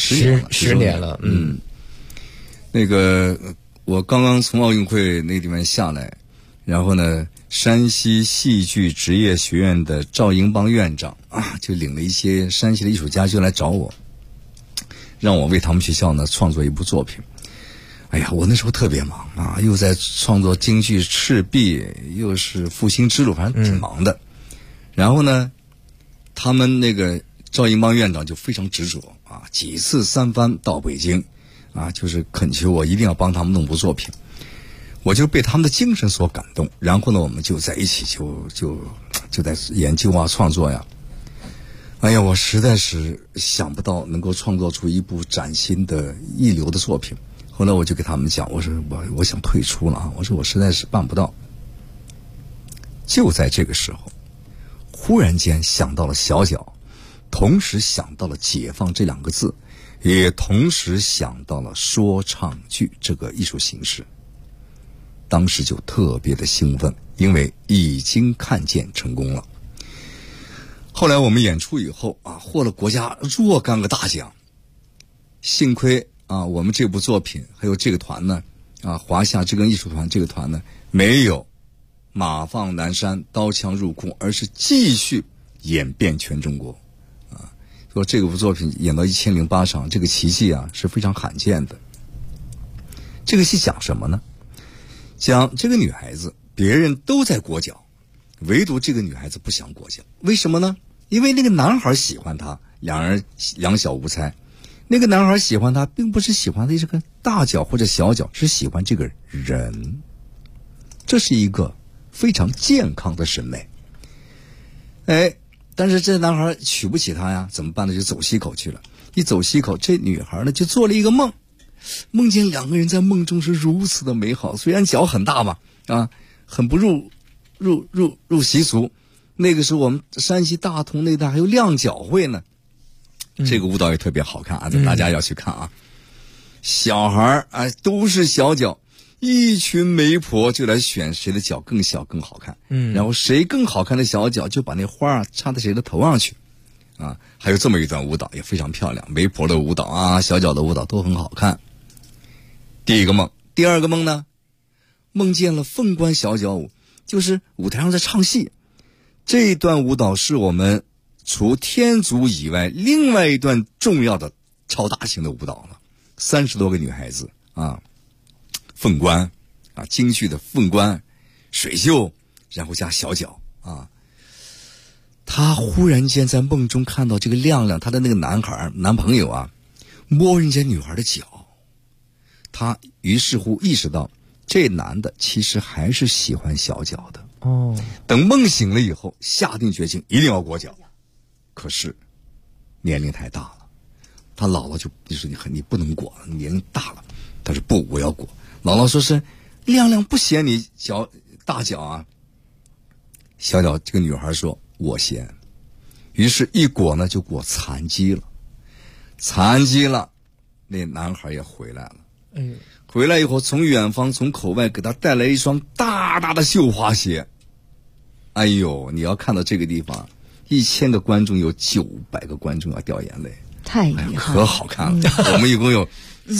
10年了。那个我刚刚从奥运会那地方下来，然后呢，山西戏剧职业学院的赵英邦院长就领了一些山西的艺术家就来找我，让我为他们学校呢创作一部作品。哎呀，我那时候特别忙又在创作京剧《赤壁》，又是复兴之路，反正挺忙的。然后呢，他们那个赵英邦院长就非常执着几次3番到北京就是恳求我一定要帮他们弄部作品。我就被他们的精神所感动，然后呢，我们就在一起就在研究创作呀。哎呀，我实在是想不到能够创作出一部崭新的一流的作品。后来我就给他们讲，我说我想退出了我说我实在是办不到。就在这个时候，忽然间想到了小脚，同时想到了解放这2个字，也同时想到了说唱剧这个艺术形式。当时就特别的兴奋，因为已经看见成功了。后来我们演出以后获了国家若干个大奖。幸亏我们这部作品还有这个团呢华夏知更艺术团这个团呢，没有马放南山刀枪入库，而是继续演遍全中国说这部作品演到1008场，这个奇迹是非常罕见的。这个戏讲什么呢？讲这个女孩子别人都在裹脚，唯独这个女孩子不想裹脚。为什么呢？因为那个男孩喜欢她，两人两小无猜。那个男孩喜欢她并不是喜欢的这个大脚或者小脚，是喜欢这个人。这是一个非常健康的审美。但是这男孩娶不起她呀，怎么办呢？就走西口去了。一走西口，这女孩呢就做了一个梦，梦见2个人在梦中是如此的美好，虽然脚很大嘛很不入习俗。那个时候我们山西大同那带还有亮脚会呢，这个舞蹈也特别好看大家要去看小孩都是小脚，一群媒婆就来选谁的脚更小更好看，然后谁更好看的小脚就把那花插在谁的头上去还有这么一段舞蹈也非常漂亮，媒婆的舞蹈小脚的舞蹈都很好看。第一个梦。第二个梦呢，梦见了凤冠小脚舞，就是舞台上在唱戏。这段舞蹈是我们除天足以外另外一段重要的超大型的舞蹈了。30多个女孩子凤冠京剧的凤冠水袖，然后加小脚她忽然间在梦中看到这个亮亮她的那个男朋友摸人家女孩的脚，她于是乎意识到这男的其实还是喜欢小脚的等梦醒了以后，下定决心一定要裹脚。可是年龄太大了，他姥姥就说你不能裹，年龄大了。他说不，我要裹。姥姥说是亮亮不嫌你脚大脚啊。小脚这个女孩说我先，于是一裹呢就裹残疾了，那男孩也回来了。回来以后从远方从口外给他带来一双大大的绣花鞋。哎呦，你要看到这个地方，1000个观众有900个观众要掉眼泪， 太厉害了， 可好看了。我们一共有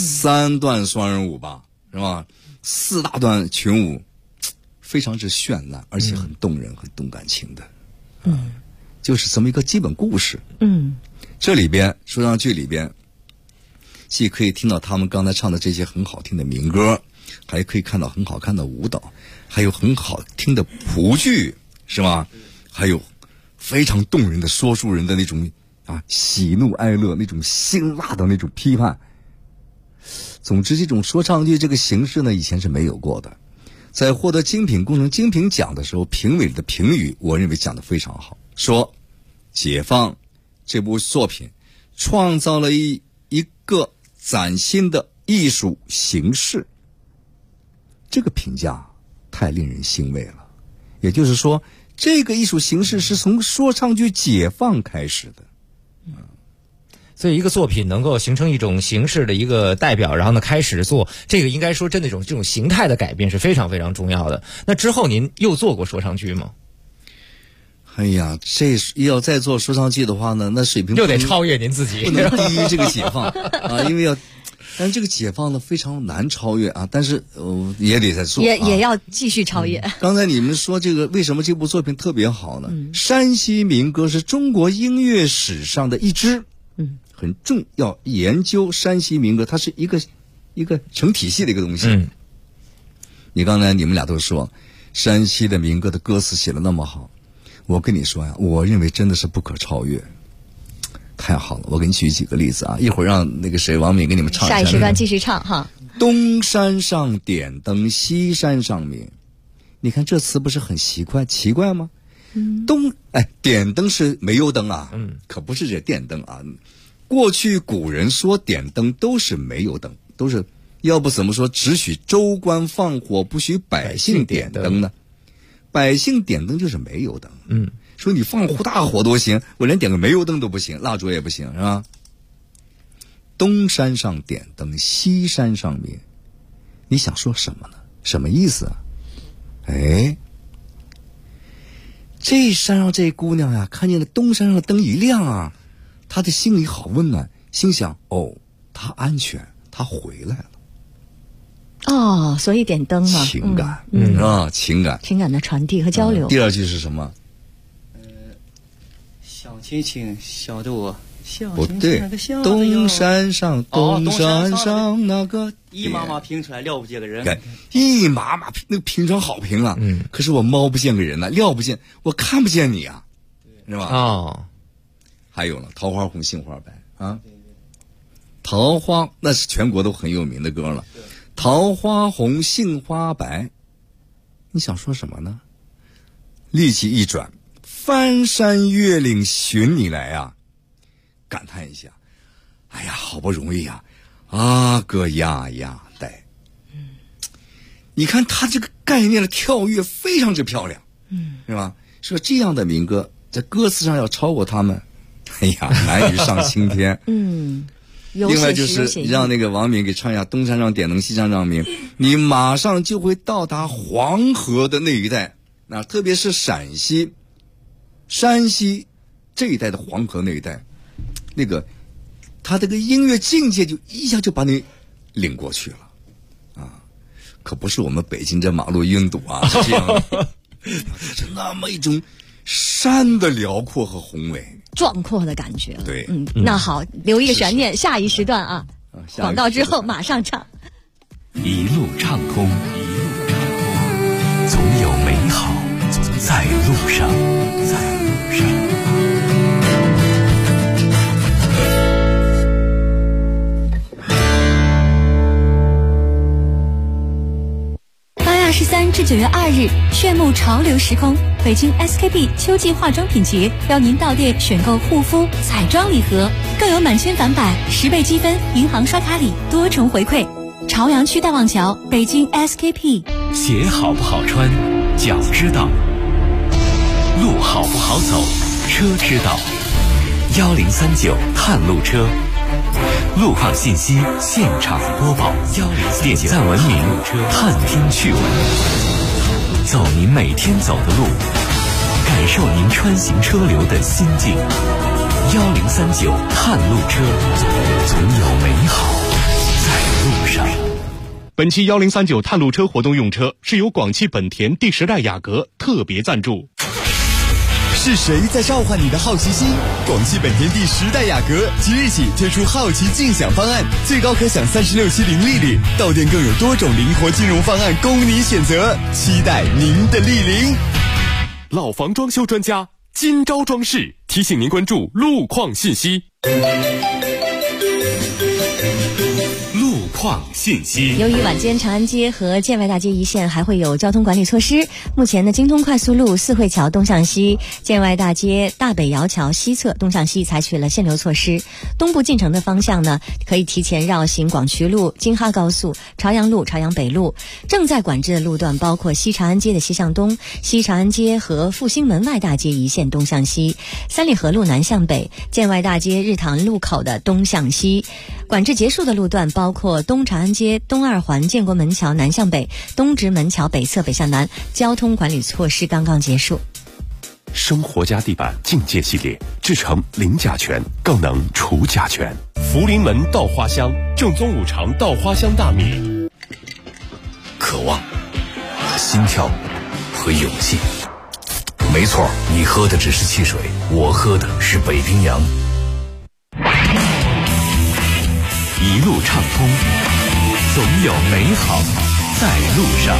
3段双人舞吧，是吧？4大段群舞，非常之绚烂，而且很动人，很动感情的。就是这么一个基本故事。这里边说唱剧里边，既可以听到他们刚才唱的这些很好听的民歌，还可以看到很好看的舞蹈，还有很好听的谱剧，是吧？还有非常动人的说书人的那种喜怒哀乐，那种辛辣的那种批判。总之，这种说唱剧这个形式呢，以前是没有过的。在获得精品工程精品奖的时候，评委的评语我认为讲得非常好，说解放这部作品创造了一个崭新的艺术形式。这个评价太令人欣慰了。也就是说，这个艺术形式是从说唱剧解放开始的。 所以一个作品能够形成一种形式的一个代表，然后呢开始做这个，应该说真的这种形态的改变是非常非常重要的。那之后您又做过说唱剧吗？ 哎呀，这要再做说唱剧的话呢，那水平又得超越您自己， 不能低于这个解放啊，因为但是这个解放呢非常难超越啊，但是也得再做， 也要继续超越。 刚才你们说这个为什么这部作品特别好呢？山西民歌是中国音乐史上的一支，很重要研究山西民歌，它是一个成体系的一个东西。你刚才你们俩都说山西的民歌的歌词写得那么好，我跟你说呀，我认为真的是不可超越。太好了，我给你举几个例子啊，一会儿让那个谁王敏给你们唱一下。 下一时段继续唱哈。 东山上点灯，西山上明。你看这词不是很奇怪吗？点灯是煤油灯啊，可不是这电灯啊。过去古人说点灯都是煤油灯，都是要不怎么说只许州官放火，不许百姓点灯呢？百姓点灯就是煤油灯。说你放大火都行，我连点个煤油灯都不行，蜡烛也不行，是吧？东山上点灯，西山上明。你想说什么呢？什么意思啊？这山上这姑娘呀，看见了东山上的灯一亮啊，她的心里好温暖，心想她安全，她回来了。 所以点灯嘛， 情感，情感的传递和交流。 第二句是什么？ 小亲亲小的我， 不对，东山上那个一码码评出来了不见个人， 一码码那个评成好评啊。可是我猫不见个人呢，料不见，我看不见你啊，是吧？还有了桃花红杏花白啊，桃花那是全国都很有名的歌了。桃花红杏花白，你想说什么呢？立即一转，翻山越岭寻你来啊，感叹一下，哎呀，好不容易呀，阿哥呀呆。你看他这个概念的跳跃非常之漂亮，是吧？说这样的民歌在歌词上要超过他们，哎呀，难于上青天。另外就是让那个王敏给唱一下东山上点灯，西山上明，你马上就会到达黄河的那一带，特别是陕西、山西这一带的黄河那一带，那个他这个音乐境界就一下就把你领过去了啊！可不是我们北京这马路拥堵啊，是这样的，是那么一种山的辽阔和宏伟。 壮阔的感觉。 对， 那好，留一个悬念，下一时段啊，广告之后马上唱。 一路畅通，总有美好在路上， 8月23至9月2日，炫目潮流时空，北京 SKP 秋季化妆品节邀您到店选购护肤、彩妆礼盒，更有满千返百、10倍积分、银行刷卡礼多重回馈。朝阳区大望桥，北京 SKP。 鞋好不好穿， 脚知道，路好不好走，车知道。1039探路车，路况信息现场播报，点赞文明，探听趣闻，走您每天走的路，感受您穿行车流的心境。1039探路车，总有美好在路上。 本期1039探路车活动用车是由广汽本田第10代雅阁特别赞助。 是谁在召唤你的好奇心？广汽本田第10代雅阁即日起推出好奇竞享方案，最高可享36期零利率，到店更有多种灵活金融方案供你选择，期待您的莅临。 老房装修专家金招装饰提醒您关注路况信息。 信息。 由于晚间长安街和建外大街一线还会有交通管理措施，目前呢，京通快速路四惠桥东向西、建外大街大北窑桥西侧东向西采取了限流措施。东部进城的方向呢，可以提前绕行广渠路、京哈高速、朝阳路、朝阳北路。正在管制的路段包括西长安街的西向东、西长安街和复兴门外大街一线东向西、三里河路南向北、建外大街日塘路口的东向西。管制结束的路段包括东长安街东二环建国门桥南向北、东直门桥北侧北向南。交通管理措施刚刚结束。 生活家地板境界系列，制成零甲醛，更能除甲醛。福临门稻花香，正宗五常稻花香大米。 渴望、心跳和勇气。没错，你喝的只是汽水，我喝的是北冰洋。 一路畅通，总有美好在路上。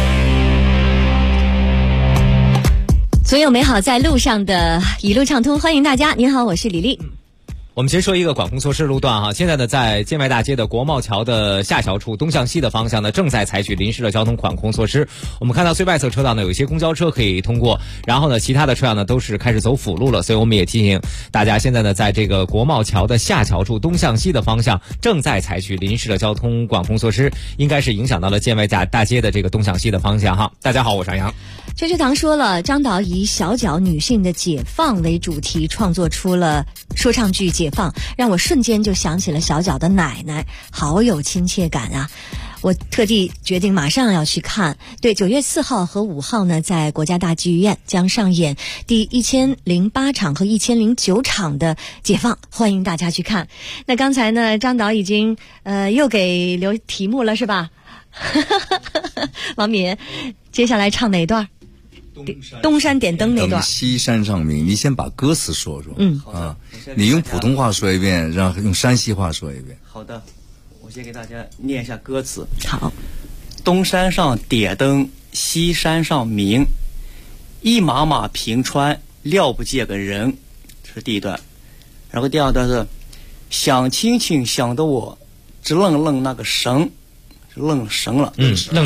总有美好在路上的一路畅通，欢迎大家。您好，我是李丽。 我们先说一个管控措施路段哈，现在呢，在建外大街的国贸桥的下桥处东向西的方向呢，正在采取临时的交通管控措施。我们看到最外侧车道呢，有一些公交车可以通过，然后呢，其他的车辆呢都是开始走辅路了，所以我们也提醒大家，现在呢，在这个国贸桥的下桥处东向西的方向正在采取临时的交通管控措施，应该是影响到了建外大街的这个东向西的方向哈。大家好，我是杨洋。 崔学堂说了，张导以小脚女性的解放为主题，创作出了说唱剧《解放》，让我瞬间就想起了小脚的奶奶，好有亲切感啊！我特地决定马上要去看。对，9月4号和5号呢，在国家大剧院将上演第1008场和1009场的《解放》，欢迎大家去看。那刚才呢，张导已经又给留题目了是吧？王敏，接下来唱哪一段？东山点灯那段。 西山上明，你先把歌词说说。你用普通话说一遍，然后用山西话说一遍。 好的，我先给大家念一下歌词。 好。 东山上点灯，西山上明，一马马平川，料不见个人。这是第一段。然后第二段是想亲亲想得我直愣愣那个绳，愣绳了， 愣神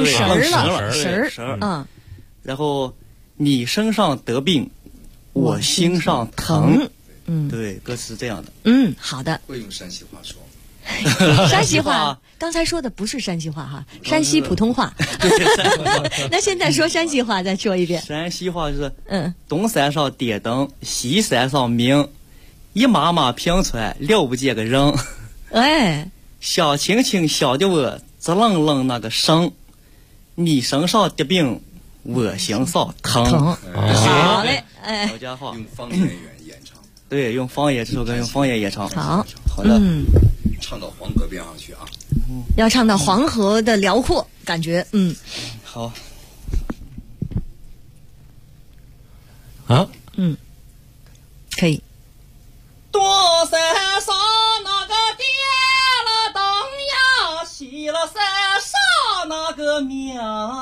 了。然后你身上得病，我心上疼。对，歌词是这样的。 好的。 会用山西话说。 山西话，刚才说的不是山西话哈，山西普通话。那现在说山西话，再说一遍。 山西话就是东山上点灯，西山上明，一马马平川，料不见个人。 哎， 小亲亲小的我直愣愣那个绳，你身上得病，我心上疼。 好嘞，哎， 老家话用方言演唱。 对，用方言，这首歌用方言演唱。 好的。 唱到黄河边上去啊！ 要唱到黄河的辽阔感觉。 好。 啊， 可以。 多山上那个点了灯呀，熄了山上那个明，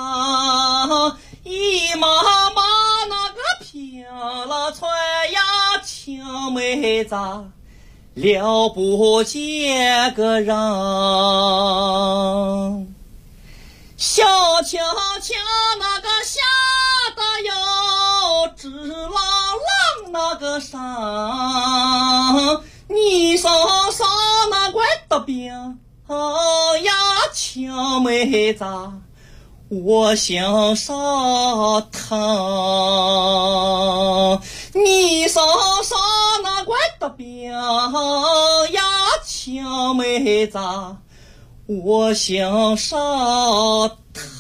一马马那个平了船呀，青梅子了不见个人，小青青那个下的哟，直浪浪那个山，你身上那块大病呀，青梅子我想上堂，你上那块的边呀，青梅子，我想上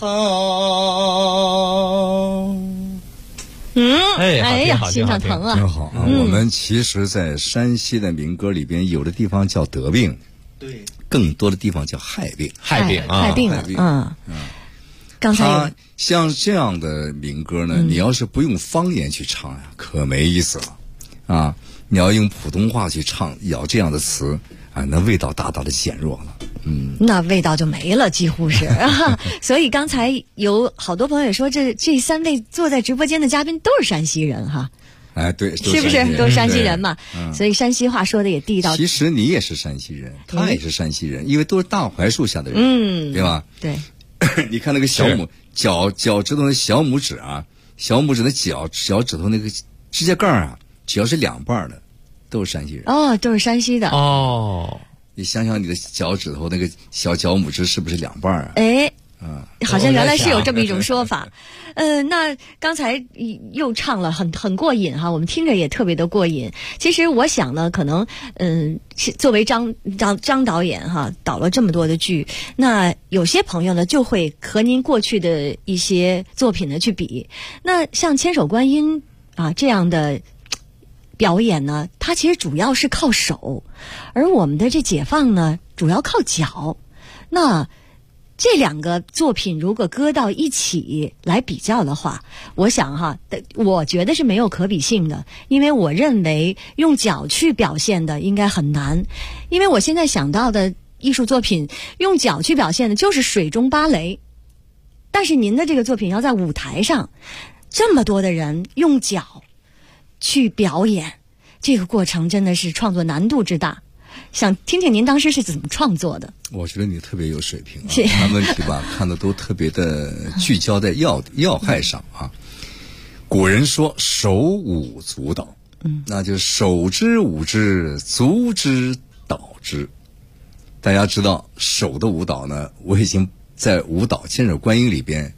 堂。 哎呀， 心上疼啊！ 挺好啊。我们其实，在山西的民歌里边，有的地方叫得病， 对， 更多的地方叫害病， 害病了。刚才像这样的民歌呢，你要是不用方言去唱呀，可没意思了啊！你要用普通话去唱，咬这样的词啊，那味道大大的减弱了。 那味道就没了，几乎是。所以刚才有好多朋友也说，这3位坐在直播间的嘉宾都是山西人哈。 哎，对， 是不是都是山西人嘛？所以山西话说的也地道。 其实你也是山西人，他也是山西人，因为都是大槐树下的人，对吧？ 对。 你看那个脚趾头的小拇指啊，小拇指的脚趾头那个指甲盖啊，只要是2瓣的，都是山西人。 哦，都是山西的。 哦。 你想想你的脚趾头那个小脚拇指是不是2瓣啊？ 哎，好像原来是有这么一种说法。那刚才又唱了很过瘾哈，我们听着也特别的过瘾。其实我想呢，可能作为张导演哈，导了这么多的剧，那有些朋友呢就会和您过去的一些作品呢去比。那像千手观音啊这样的表演呢，它其实主要是靠手，而我们的这解放呢，主要靠脚。那这2个作品如果搁到一起来比较的话，我想哈，我觉得是没有可比性的，因为我认为用脚去表现的应该很难，因为我现在想到的艺术作品用脚去表现的就是水中芭蕾，但是您的这个作品要在舞台上，这么多的人用脚去表演，这个过程真的是创作难度之大。想听听您当时是怎么创作的？ 我觉得你特别有水平啊，看问题吧，看的都特别的聚焦在要害上啊。古人说手舞足蹈，那就是手之舞之，足之蹈之。大家知道手的舞蹈呢，我已经在舞蹈千手观音里边，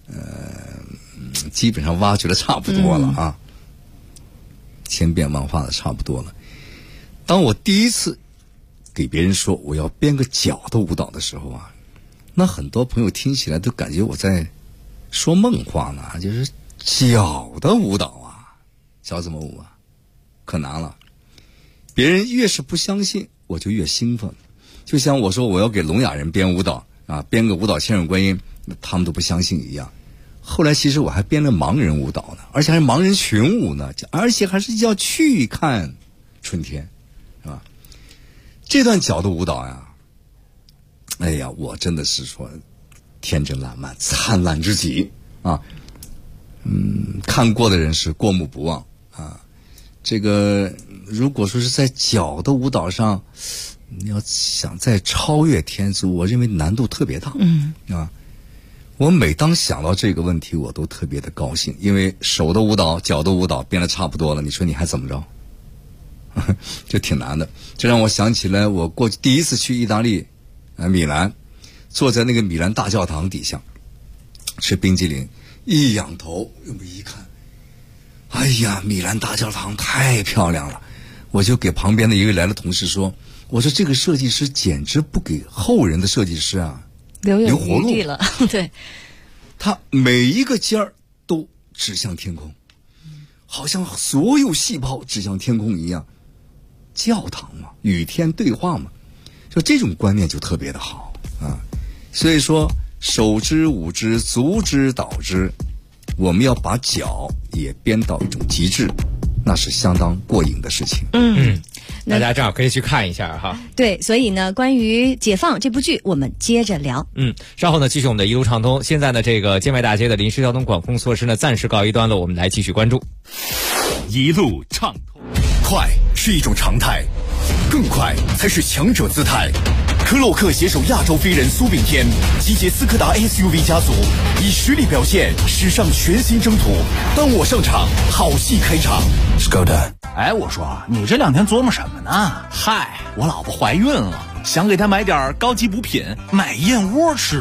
基本上挖掘的差不多了啊，千变万化的差不多了。当我第一次给别人说我要编个脚的舞蹈的时候啊，那很多朋友听起来都感觉我在说梦话呢，就是脚的舞蹈啊，脚怎么舞啊？可难了。别人越是不相信，我就越兴奋。就像我说我要给聋哑人编舞蹈啊，编个舞蹈千手观音，他们都不相信一样。后来其实我还编了盲人舞蹈呢，而且还是盲人群舞呢，而且还是叫去看春天，是吧？这段脚的舞蹈呀，哎呀，我真的是说天真烂漫，灿烂之极啊！看过的人是过目不忘啊。这个如果说是在脚的舞蹈上，你要想再超越天足，我认为难度特别大。啊，我每当想到这个问题，我都特别的高兴，因为手的舞蹈、脚的舞蹈编得差不多了，你说你还怎么着？就挺难的。这让我想起来，我过去第一次去意大利，米兰，坐在那个米兰大教堂底下吃冰激凌，一仰头一看，哎呀，米兰大教堂太漂亮了！我就给旁边的一位来的同事说，我说这个设计师简直不给后人的设计师啊留活路了。对， 他每一个尖儿都指向天空，好像所有细胞指向天空一样。教堂嘛，与天对话嘛，就这种观念就特别的好啊。所以说，手之舞之，足之蹈之，我们要把脚也编到一种极致，那是相当过瘾的事情。 大家正好可以去看一下哈。 对，所以呢，关于《解放》这部剧，我们接着聊。 稍后呢，继续我们的一路畅通。现在呢，这个建外大街的临时交通管控措施呢，暂时告一段落，我们来继续关注。 一路畅通。 快是一种常态，更快才是强者姿态。科洛克携手亚洲飞人苏炳添，集结斯柯达 SUV 家族，以实力表现史上全新征途。当我上场，好戏开场。Skoda， 哎，我说你这2天琢磨什么呢？嗨，我老婆怀孕了，想给她买点高级补品，买燕窝吃啊。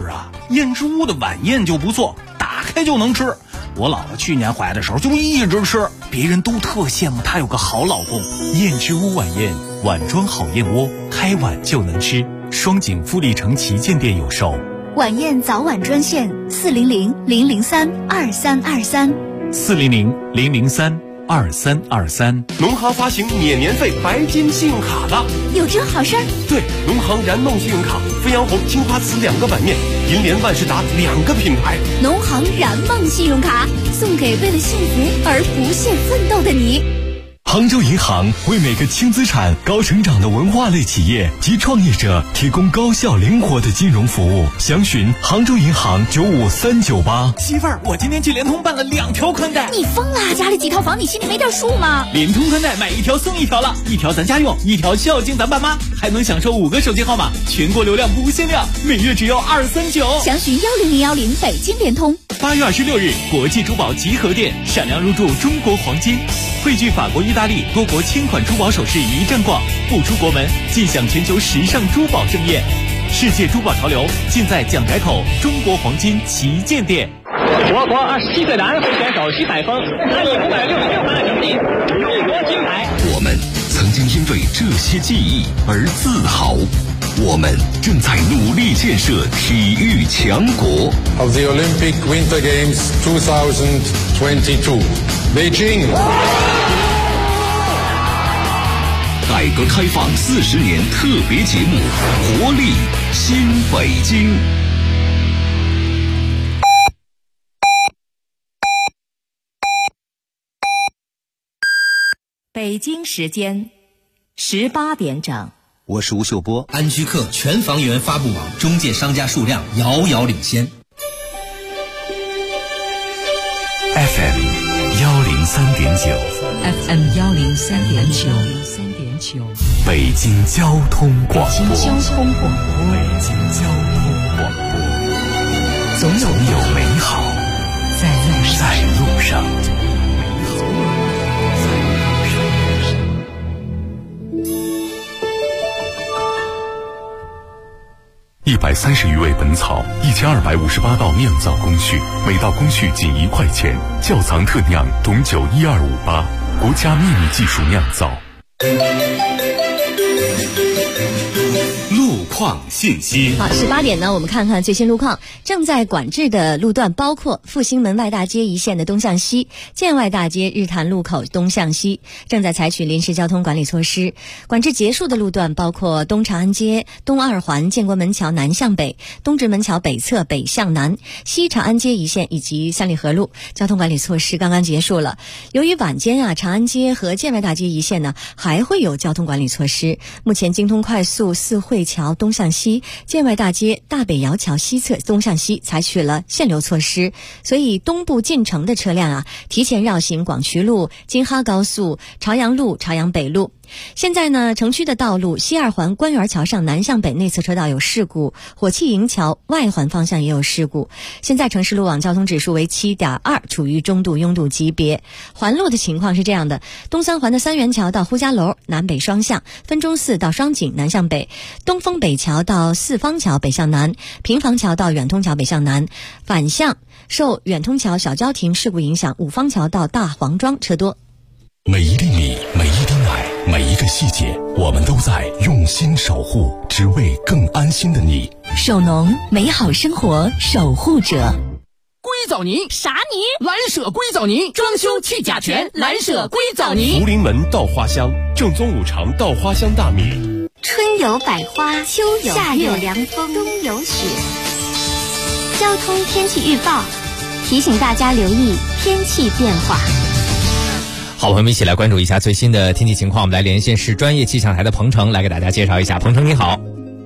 燕之屋的晚宴就不错，打开就能吃。我姥姥去年怀的时候就一直吃，别人都特羡慕她有个好老公。 燕之屋晚宴，碗装好燕窝，开碗就能吃。双井富力城旗舰店有售。 晚宴早晚专线 400-003-2323，400-003-2323。 农行发行免费白金信用卡了， 有这好事儿？ 对，农行燃梦信用卡，汾阳红、青花瓷2个版面，银联万事达2个品牌。 农行燃梦信用卡送给为了幸福而不懈奋斗的你。 杭州银行为每个轻资产、高成长的文化类企业及创业者提供高效灵活的金融服务。详询杭州银行95398。 媳妇儿，我今天去联通办了2条宽带。 你疯了？家里几套房，你心里没点数吗？ 联通宽带买1条送1条了，1条咱家用，1条孝敬咱爸妈，还能享受5个手机号码，全国流量不限量，每月只要239。 详询10010北京联通。 8月26日，国际珠宝集合店，闪亮入驻中国黄金，汇聚法国、意大利多国千款珠宝首饰一站逛，不出国门尽享全球时尚珠宝盛宴。世界珠宝潮流尽在蒋改口中国黄金旗舰店。 我国27岁男会选手徐采峰，他以566分的成绩荣获金牌。 我们曾经因为这些记忆而自豪，我们正在努力建设体育强国。 Of the Olympic Winter Games 2022, Beijing. 改革开放40年特别节目，活力新北京。 北京时间18点整。 我是吴秀波。安居客全房源发布网中介商家数量遥遥领先。 FM 103.9 FM 103.9， 北京交通广播。 北京交通广播，总有美好在路上。 130余味本草，1258道酿造工序，每道工序仅1块钱。窖藏特酿董酒12588，国家秘密技术酿造。 路况信息。 好，18点呢，我们看看最新路况。正在管制的路段包括复兴门外大街一线的东向西、建外大街日坛路口东向西，正在采取临时交通管理措施。管制结束的路段包括东长安街、东2环建国门桥南向北、东直门桥北侧北向南、西长安街一线以及三里河路。交通管理措施刚刚结束了。由于晚间长安街和建外大街一线呢还会有交通管理措施。目前京通快速四惠桥东向西、建外大街大北窑桥西侧东向西采取了限流措施，所以东部进城的车辆提前绕行广渠路、京哈高速、朝阳路、朝阳北路。现在呢，城区的道路西2环官园桥上南向北内侧车道有事故，火器营桥外环方向也有事故。现在城市路网交通指数为7.2，处于中度拥堵级别。环路的情况是这样的：东3环的三元桥到呼家楼南北双向，分钟寺到双井南向北，东风北桥到四方桥北向南，平房桥到远通桥北向南，反向受远通桥小交亭事故影响，五方桥到大黄庄车多。 每一粒米，每一吨奶，每一个细节，我们都在用心守护，只为更安心的你。 手农，美好生活守护者。 硅藻泥啥泥？ 蓝舍硅藻泥，装修去甲醛，蓝舍硅藻泥。 福临门稻花香，正宗5常稻花香大米。 春有百花，秋有夏有凉风，冬有雪。交通天气预报提醒大家留意天气变化。 好，朋友们一起来关注一下最新的天气情况。我们来连线是专业气象台的彭程来给大家介绍一下。彭程你好。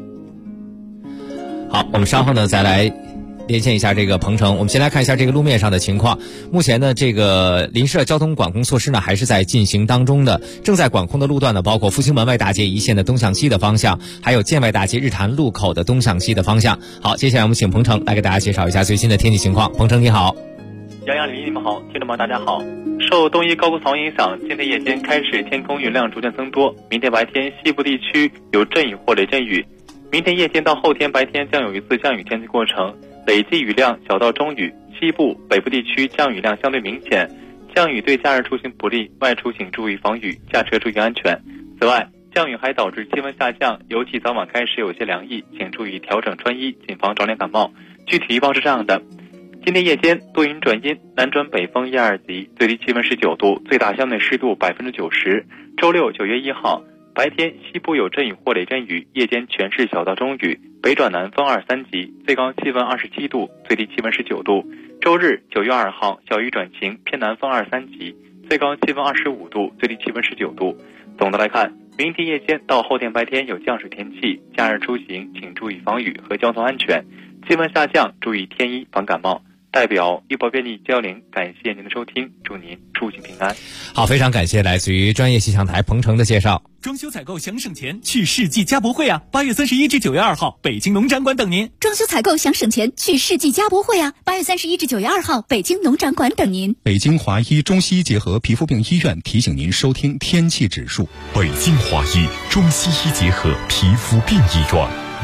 好，我们稍后呢再来连线一下这个彭程。我们先来看一下这个路面上的情况。目前呢，这个临时的交通管控措施呢还是在进行当中的。正在管控的路段呢，包括复兴门外大街一线的东向西的方向，还有建外大街日坛路口的东向西的方向。好，接下来我们请彭程来给大家介绍一下最新的天气情况。彭程你好。 杨洋、李你们好，听众们大家好。受东一高空槽影响，今天夜间开始天空云量逐渐增多，明天白天西部地区有阵雨或雷阵雨，明天夜间到后天白天将有一次降雨天气过程， 累计雨量小到中雨，西部、北部地区降雨量相对明显，降雨对假日出行不利，外出请注意防雨，驾车注意安全。此外，降雨还导致气温下降，尤其早晚开始有些凉意，请注意调整穿衣，谨防着凉感冒。具体预报是这样的：今天夜间多云转阴，南转北风1、2级，最低气温19度，最大相对湿度90%。周六9月1号，白天西部有阵雨或雷阵雨，夜间全是小到中雨，北转南风2、3级，最高气温27度，最低气温19度。周日9月2号，小雨转晴，偏南风2、3级，最高气温25度，最低气温19度。总的来看，明天夜间到后天白天有降水天气，假日出行请注意防雨和交通安全。气温下降，注意添衣防感冒。代表预报便利910，感谢您的收听，祝您出行平安。 好，非常感谢来自于专业气象台彭程的介绍。 装修采购想省钱，去世纪家博会啊！8月31至9月2号，北京农展馆等您。 装修采购想省钱，去世纪家博会啊！8月31至9月2号，北京农展馆等您。 北京华医中西医结合皮肤病医院提醒您收听天气指数。 北京华医中西医结合皮肤病医院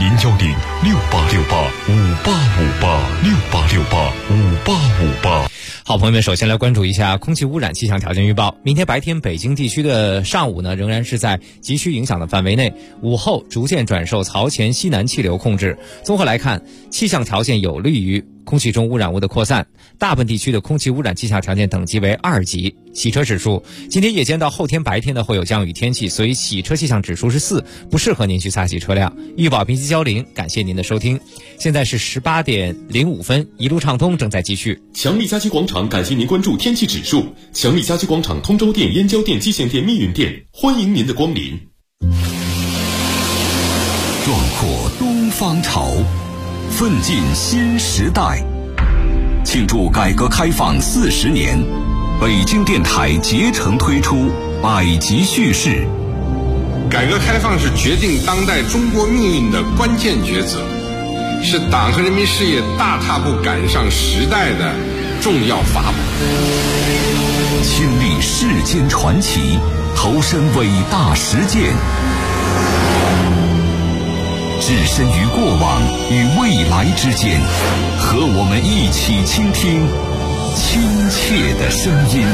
，0106868585858，68685858。 好，朋友们，首先来关注一下空气污染气象条件预报。明天白天北京地区的上午呢，仍然是在极区影响的范围内，午后逐渐转受槽前西南气流控制。综合来看，气象条件有利于空气中污染物的扩散，大部分地区的空气污染气象条件等级为2级。洗车指数，今天夜间到后天白天呢会有降雨天气，所以洗车气象指数是4，不适合您去擦洗车辆。预报评级交零，感谢您的收听。现在是18点05分，一路畅通正在继续。 强力家居广场感谢您关注天气指数。强力家居广场通州店、燕郊店、蓟县店、密云店，欢迎您的光临。 壮阔东方潮，奋进新时代，庆祝改革开放40年，北京电台竭诚推出百集叙事。 改革开放是决定当代中国命运的关键抉择，是党和人民事业大踏步赶上时代的重要法宝。 亲历世间传奇，投身伟大实践，置身于过往与未来之间，和我们一起倾听亲切的声音。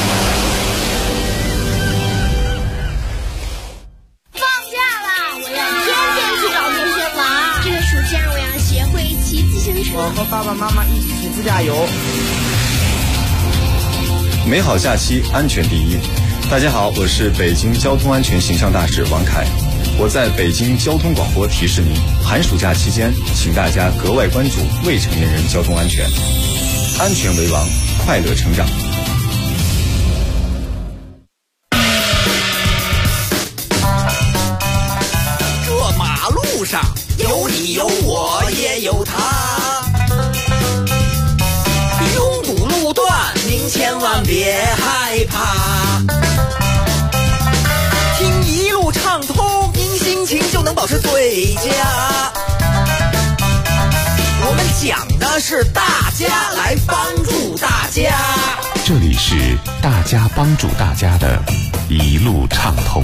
放假啦，我要天天去找同学玩。这个暑假我要学会骑自行车。 我和爸爸妈妈一起去自驾游。 美好假期，安全第一。大家好，我是北京交通安全形象大使王凯。我在北京交通广播提示您，寒暑假期间，请大家格外关注未成年人交通安全，安全为王，快乐成长。 这马路上有你有我也有他，拥堵路段您千万别害怕，听一路畅通，您心情就能保持最佳。我们讲的是大家来帮助大家， 这里是大家帮助大家的一路畅通。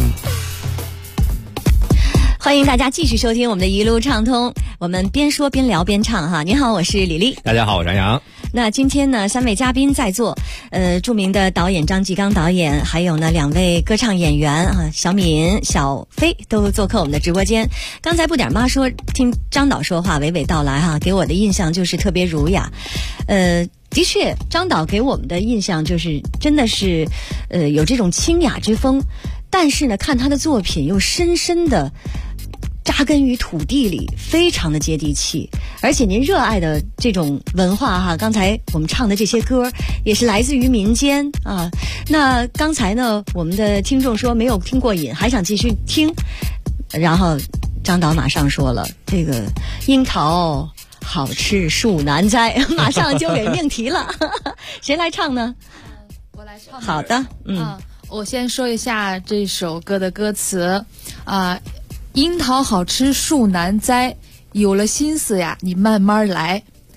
欢迎大家继续收听我们的一路畅通，我们边说边聊边唱哈。你好，我是李丽。 大家好，我是杨洋。 那今天呢，3位嘉宾在座，著名的导演张继刚导演，还有呢2位歌唱演员啊，小敏、小飞都做客我们的直播间。刚才不点妈说，听张导说话娓娓道来哈，给我的印象就是特别儒雅。的确，张导给我们的印象就是真的是，有这种清雅之风，但是呢，看他的作品又深深的扎根于土地里，非常的接地气。而且您热爱的这种文化哈，刚才我们唱的这些歌也是来自于民间啊。那刚才呢，我们的听众说没有听过瘾，还想继续听，然后张导马上说了，这个樱桃好吃树难栽，马上就给命题了。谁来唱呢？ 我来唱。 好的， 我先说一下这首歌的歌词啊。樱桃好吃树难栽，有了心思呀你慢慢来。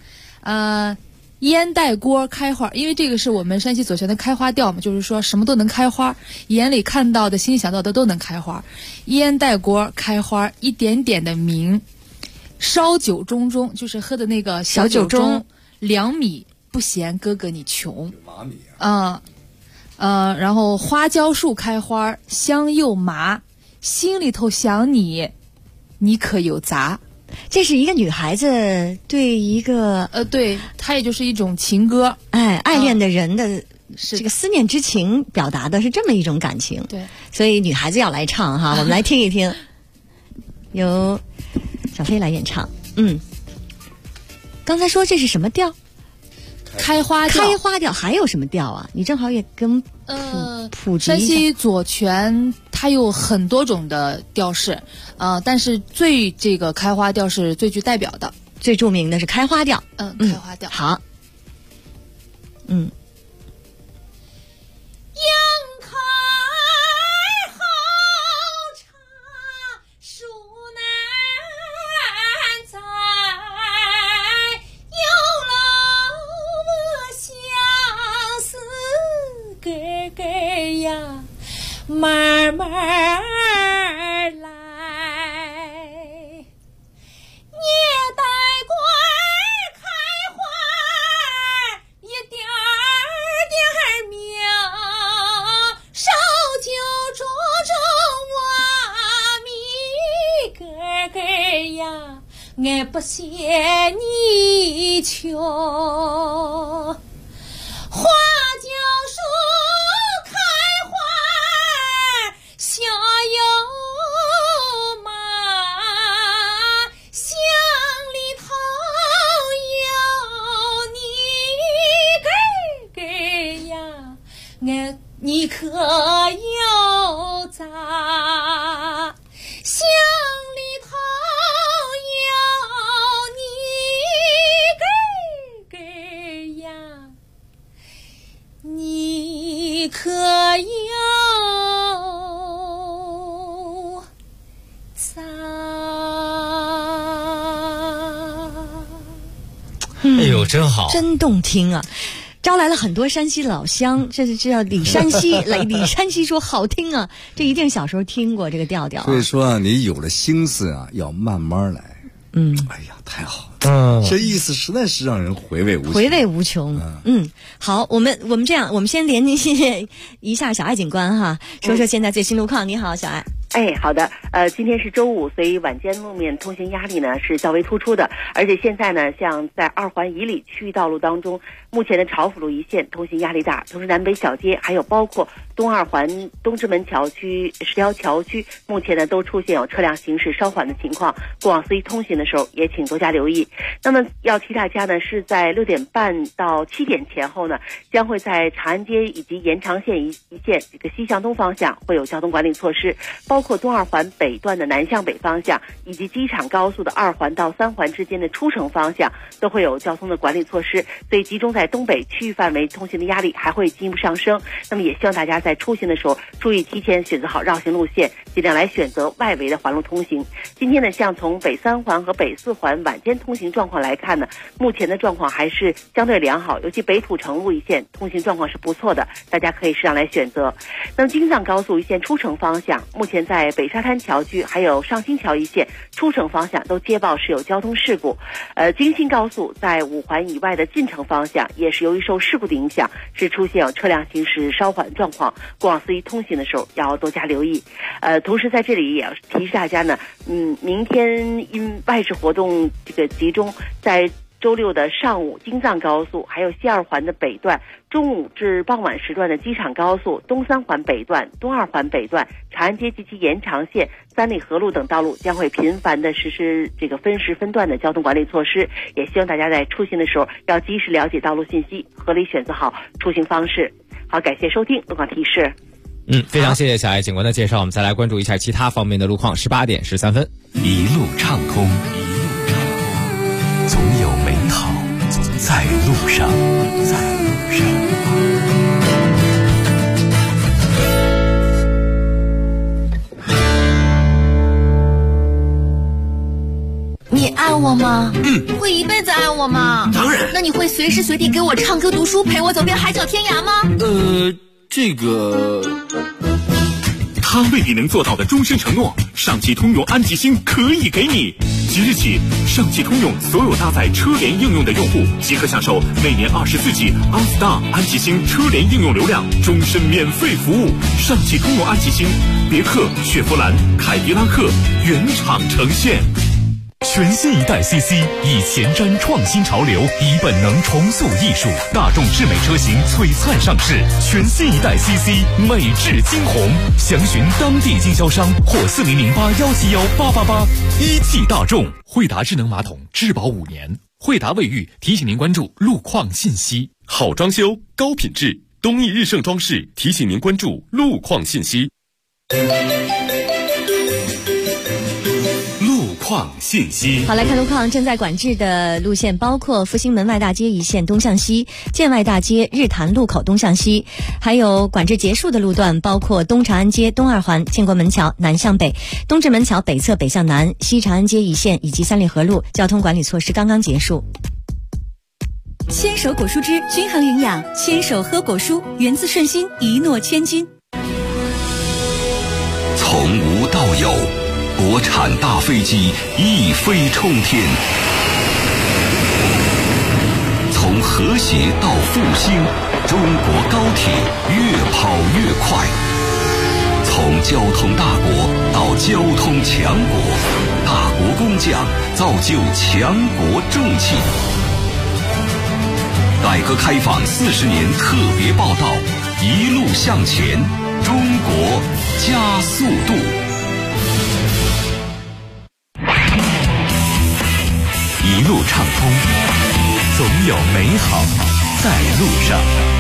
烟带锅开花，因为这个是我们山西左旋的开花调嘛，就是说什么都能开花，眼里看到的心里想到的都能开花。烟带锅开花，一点点的明， 烧酒盅就是喝的那个小酒盅，2米不嫌哥哥你穷。 麻米然后花椒树开花，香又麻，心里头想你，你可有杂。 这是一个女孩子对一个对，它也就是一种情歌， 爱恋的人的这个思念之情表达的是这么一种感情。 对， 所以女孩子要来唱哈，我们来听一听，由小飞来演唱。刚才说这是什么调？ 开花调。 开花调还有什么调啊？你正好也跟普及一下。 山西左权它有很多种的调式，但是这个开花调是最具代表的， 最著名的是开花调。 开花调。 好。 慢慢来，热带瓜开花，一点苗，烧酒盅盅我米哥呀，我不嫌你穷，花椒树小又麻，乡里头有你呀，你可有杂？乡里头有你呀，你可有？ 哎呦，真好， 真动听啊！招来了很多山西老乡，这叫李山西说好听啊，这一定小时候听过这个调调。 所以说啊，你有了心思啊，要慢慢来。哎呀，太好了。这意思实在是让人回味无穷。 好，我们这样，我们先联系一下小爱警官哈，说说现在最新路况。你好，小爱。 好的，今天是周五，所以晚间路面通行压力呢是较为突出的，而且现在呢，像在2环以里区域道路当中，目前的朝辅路一线通行压力大，同时南北小街还有包括东2环东直门桥区、石条桥区，目前呢都出现有车辆行驶稍缓的情况，过往司机通行的时候也请多加留意。那么要提大家呢，是在6点半到7点前后呢，将会在长安街以及延长线一线这个西向东方向会有交通管理措施，包括东2环北段的南向北方向，以及机场高速的2环到3环之间的出城方向，都会有交通的管理措施，所以集中在东北区域范围通行的压力还会进一步上升。那么也希望大家在出行的时候注意提前选择好绕行路线，尽量来选择外围的环路通行。今天呢，像从北3环和北4环晚间通行状况来看呢，目前的状况还是相对良好，尤其北土城路一线通行状况是不错的，大家可以适当来选择。那么京藏高速一线出城方向，目前在北沙滩桥区还有上新桥一线出城方向都接报是有交通事故。京新高速在5环以外的进城方向也是由于受事故的影响，是出现有车辆行驶稍缓状况，过往司机通行的时候要多加留意。同时在这里也要提示大家呢，明天因外事活动这个集中在周六的上午，京藏高速还有西2环的北段，中午至傍晚时段的机场高速东3环北段、东2环北段、长安街及其延长线、三里河路等道路将会频繁的实施这个分时分段的交通管理措施，也希望大家在出行的时候要及时了解道路信息，合理选择好出行方式。好，感谢收听路况提示。 非常谢谢小爱警官的介绍，我们再来关注一下其他方面的路况。18点13分， 一路畅通，总有美好在路上， 你爱我吗？会一辈子爱我吗？ 当然。 那你会随时随地给我唱歌读书，陪我走遍海角天涯吗？ 这个他未必能做到的终身承诺，上汽通用安吉星可以给你。即日起，上汽通用所有搭载车联应用的用户即可享受每年24G OnStar 安吉星车联应用流量，终身免费服务。上汽通用安吉星，别克、雪佛兰、凯迪拉克原厂呈现。 全新一代 CC 以前瞻创新潮流，以本能重塑艺术，大众智美车型璀璨上市。全新一代 CC 美至惊鸿，详询当地经销商或4008171888。一汽大众。 惠达智能马桶质保5年。惠达卫浴提醒您关注路况信息。 好装修，高品质，东义日盛装饰提醒您关注路况信息。 况信息。 好，来看路况。正在管制的路线包括复兴门外大街一线东向西、建外大街日坛路口东向西，还有管制结束的路段包括东长安街东二环建国门桥南向北、东直门桥北侧北向南、西长安街一线以及三里河路。交通管理措施刚刚结束。 牵手果蔬汁均衡营养，牵手喝果蔬，源自顺心，一诺千金。 从无到有，国产大飞机一飞冲天，从和谐到复兴，中国高铁越跑越快。从交通大国到交通强国，大国工匠造就强国重器。改革开放40年特别报道，一路向前，中国加速度。一路畅通，总有美好在路上。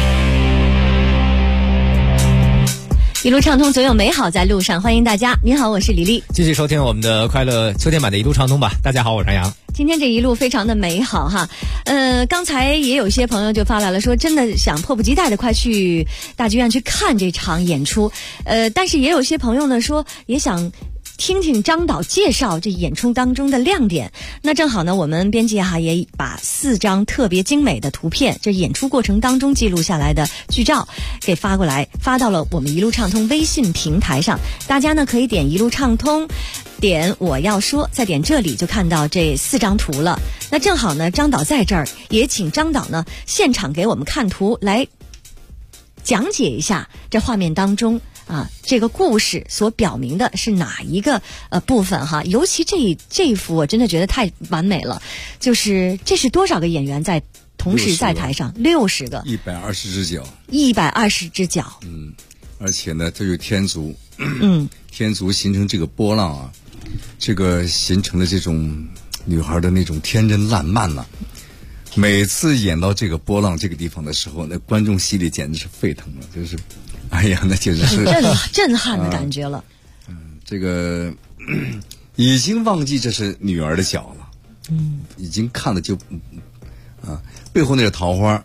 一路畅通，总有美好在路上。欢迎大家，您好，我是李丽。 继续收听我们的快乐秋天版的一路畅通吧。大家好，我是杨洋。 今天这一路非常的美好哈，刚才也有些朋友就发来了说，真的想迫不及待的快去大剧院去看这场演出，但是也有些朋友呢说也想听听张导介绍这演出当中的亮点。那正好呢，我们编辑也把4张特别精美的图片，这演出过程当中记录下来的剧照给发过来，发到了我们一路畅通微信平台上。大家呢可以点一路畅通，点我要说，再点这里就看到这4张图了。那正好呢，张导在这儿，也请张导呢现场给我们看图，来讲解一下这画面当中这个故事所表明的是哪一个部分哈？尤其这一幅我真的觉得太完美了，就是这是多少个演员在同时在台上？60个 ，120只脚 ，120只脚。 而且呢，这有天竺，天竺形成这个波浪啊，这个形成了这种女孩的那种天真烂漫呐。每次演到这个波浪这个地方的时候，那观众心里简直是沸腾了，就是。哎呀，那简直是震撼的感觉了。 这个已经忘记这是女儿的脚了。已经看了就背后那个桃花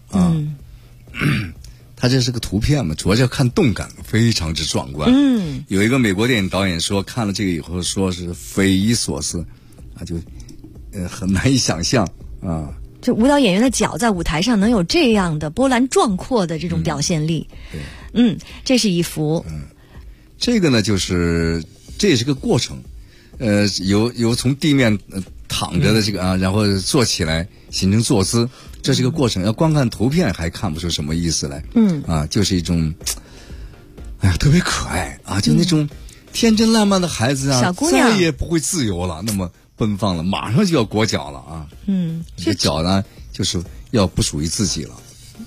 它这是个图片嘛，主要是要看动感，非常之壮观。有一个美国电影导演说，看了这个以后说是匪夷所思就很难以想象这舞蹈演员的脚在舞台上能有这样的波澜壮阔的这种表现力。这是一幅。 这个呢，这也是个过程。由从地面躺着的这个然后坐起来形成坐姿，这是个过程。要光看图片还看不出什么意思来。就是一种，特别可爱就那种天真烂漫的孩子小姑娘再也不会自由了，那么奔放了，马上就要裹脚了这脚呢，就是要不属于自己了。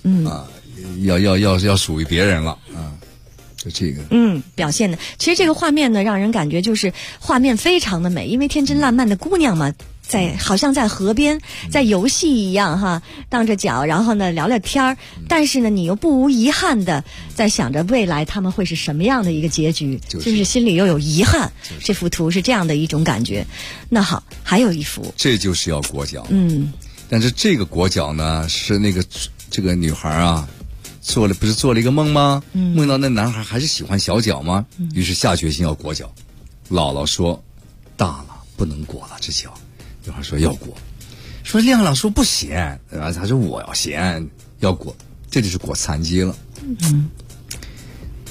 要属于别人了就这个表现的，其实这个画面呢，让人感觉就是画面非常的美，因为天真烂漫的姑娘嘛，好像在河边在游戏一样荡着脚，然后呢聊聊天儿，但是呢你又不无遗憾的在想着未来他们会是什么样的一个结局，就是心里又有遗憾。这幅图是这样的一种感觉。那好，还有一幅， 这就是要裹脚。但是这个裹脚呢，是这个女孩做了一个梦吗？梦到那男孩还是喜欢小脚吗？于是下决心要裹脚。姥姥说大了不能裹了这脚，女孩说要裹，说亮朗说不行，他说我要嫌要裹，这就是裹残疾了。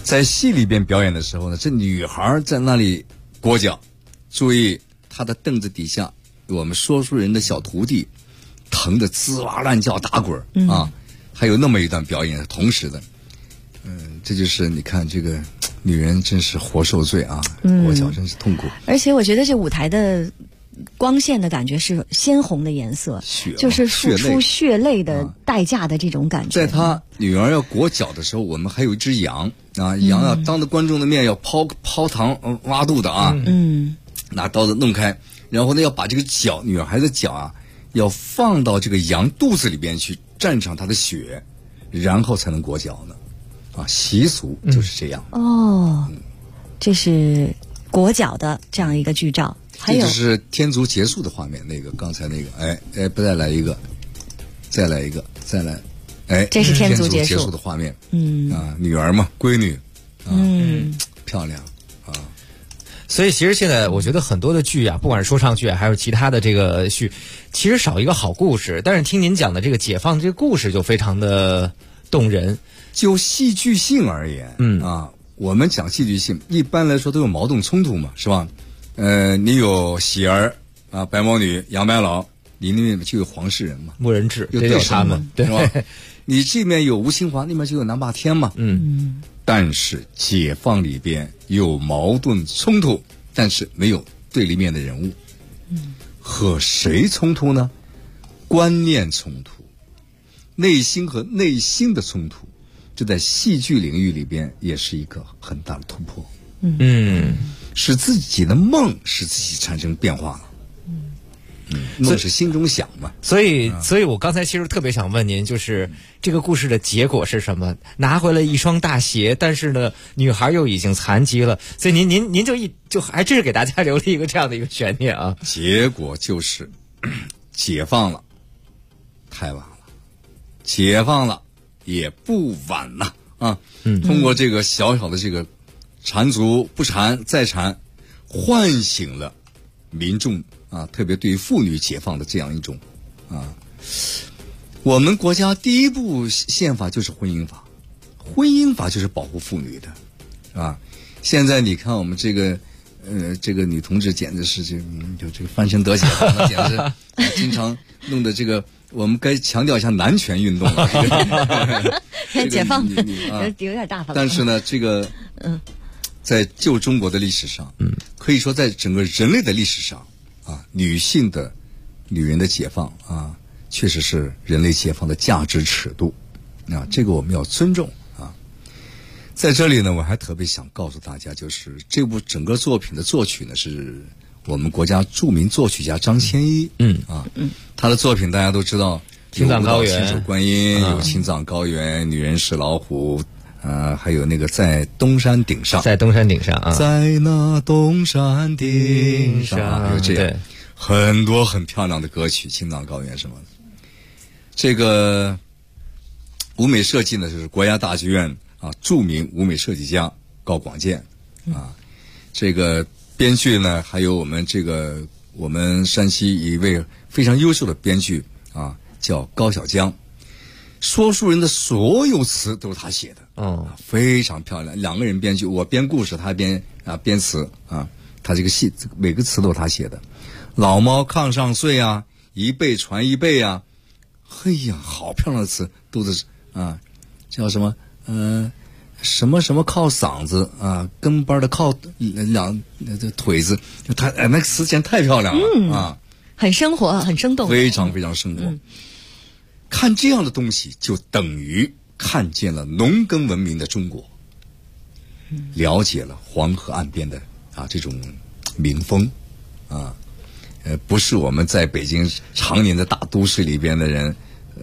在戏里边表演的时候呢，这女孩在那里裹脚，注意她的凳子底下，我们说书人的小徒弟疼得吱哇乱叫打滚啊，还有那么一段表演同时的，这就是你看这个女人真是活受罪啊，裹脚真是痛苦。 而且我觉得这舞台的光线的感觉是鲜红的颜色，就是付出血泪的代价的这种感觉。 在她女儿要裹脚的时候，我们还有一只羊啊，羊啊当着观众的面要抛糖挖肚的啊，拿刀子弄开，然后呢要把这个脚，女孩的脚啊，要放到这个羊肚子里边去蘸上它的血，然后才能裹脚呢。啊，习俗就是这样。 这是裹脚的这样一个剧照。还有这就是天竺结束的画面，那个刚才那个，不再来一个，再来一个，再来， 这是天竺结束的画面。女儿嘛，闺女，漂亮啊。 所以其实现在我觉得很多的剧啊，不管是说唱剧还是其他的这个剧，其实少一个好故事。但是听您讲的这个解放这个故事就非常的动人。 就戏剧性而言，我们讲戏剧性，一般来说都有矛盾冲突嘛，是吧？你有喜儿啊，白毛女、杨白劳，你那边就有黄世仁嘛， 木人志， 有对他们， 是吧？你这边有吴清华，那边就有南霸天嘛。但是解放里边有矛盾冲突，但是没有对立面的人物。和谁冲突呢？观念冲突，内心和内心的冲突。这在戏剧领域里边也是一个很大的突破，使自己的梦使自己产生变化了，梦是心中想嘛。 所以我刚才其实特别想问您，就是这个故事的结果是什么？拿回了一双大鞋，但是呢，女孩又已经残疾了，所以您就还真是给大家留了一个这样的一个悬念啊。 结果就是解放了，太晚了，解放了。也不晚呐啊！通过这个小小的这个缠足不缠再缠，唤醒了民众啊，特别对于妇女解放的这样一种啊。我们国家第一部宪法就是婚姻法，婚姻法就是保护妇女的啊。现在你看我们这个女同志简直是这个翻身得解放，简直经常弄的这个。我们该强调一下男权运动了， 解放有点大方。 但是呢，这个在旧中国的历史上，可以说在整个人类的历史上啊，女人的解放啊，确实是人类解放的价值尺度啊，这个我们要尊重啊。在这里呢，我还特别想告诉大家，就是这部整个作品的作曲呢是我们国家著名作曲家张千一，他的作品大家都知道， 青藏高原、 千手观音，有青藏高原、女人是老虎，还有那个在东山顶上， 在东山顶上啊， 在那东山顶上，有这样很多很漂亮的歌曲，青藏高原什么的。这个舞美设计呢，就是国家大剧院啊著名舞美设计家高广建啊，这个编剧呢，还有我们山西一位非常优秀的编剧啊，叫高小江。说书人的所有词都是他写的，非常漂亮。两个人编剧，我编故事，他编词啊。他这个戏每个词都是他写的。老猫炕上睡啊，一辈传一辈啊，嘿呀，好漂亮的词，都是啊，叫什么什么什么靠嗓子啊，跟班的靠腿子，他那个词简直太漂亮了啊， 很生活，很生动， 非常非常生活。看这样的东西，就等于看见了农耕文明的中国，了解了黄河岸边的这种民风啊，不是我们在北京常年的大都市里边的人，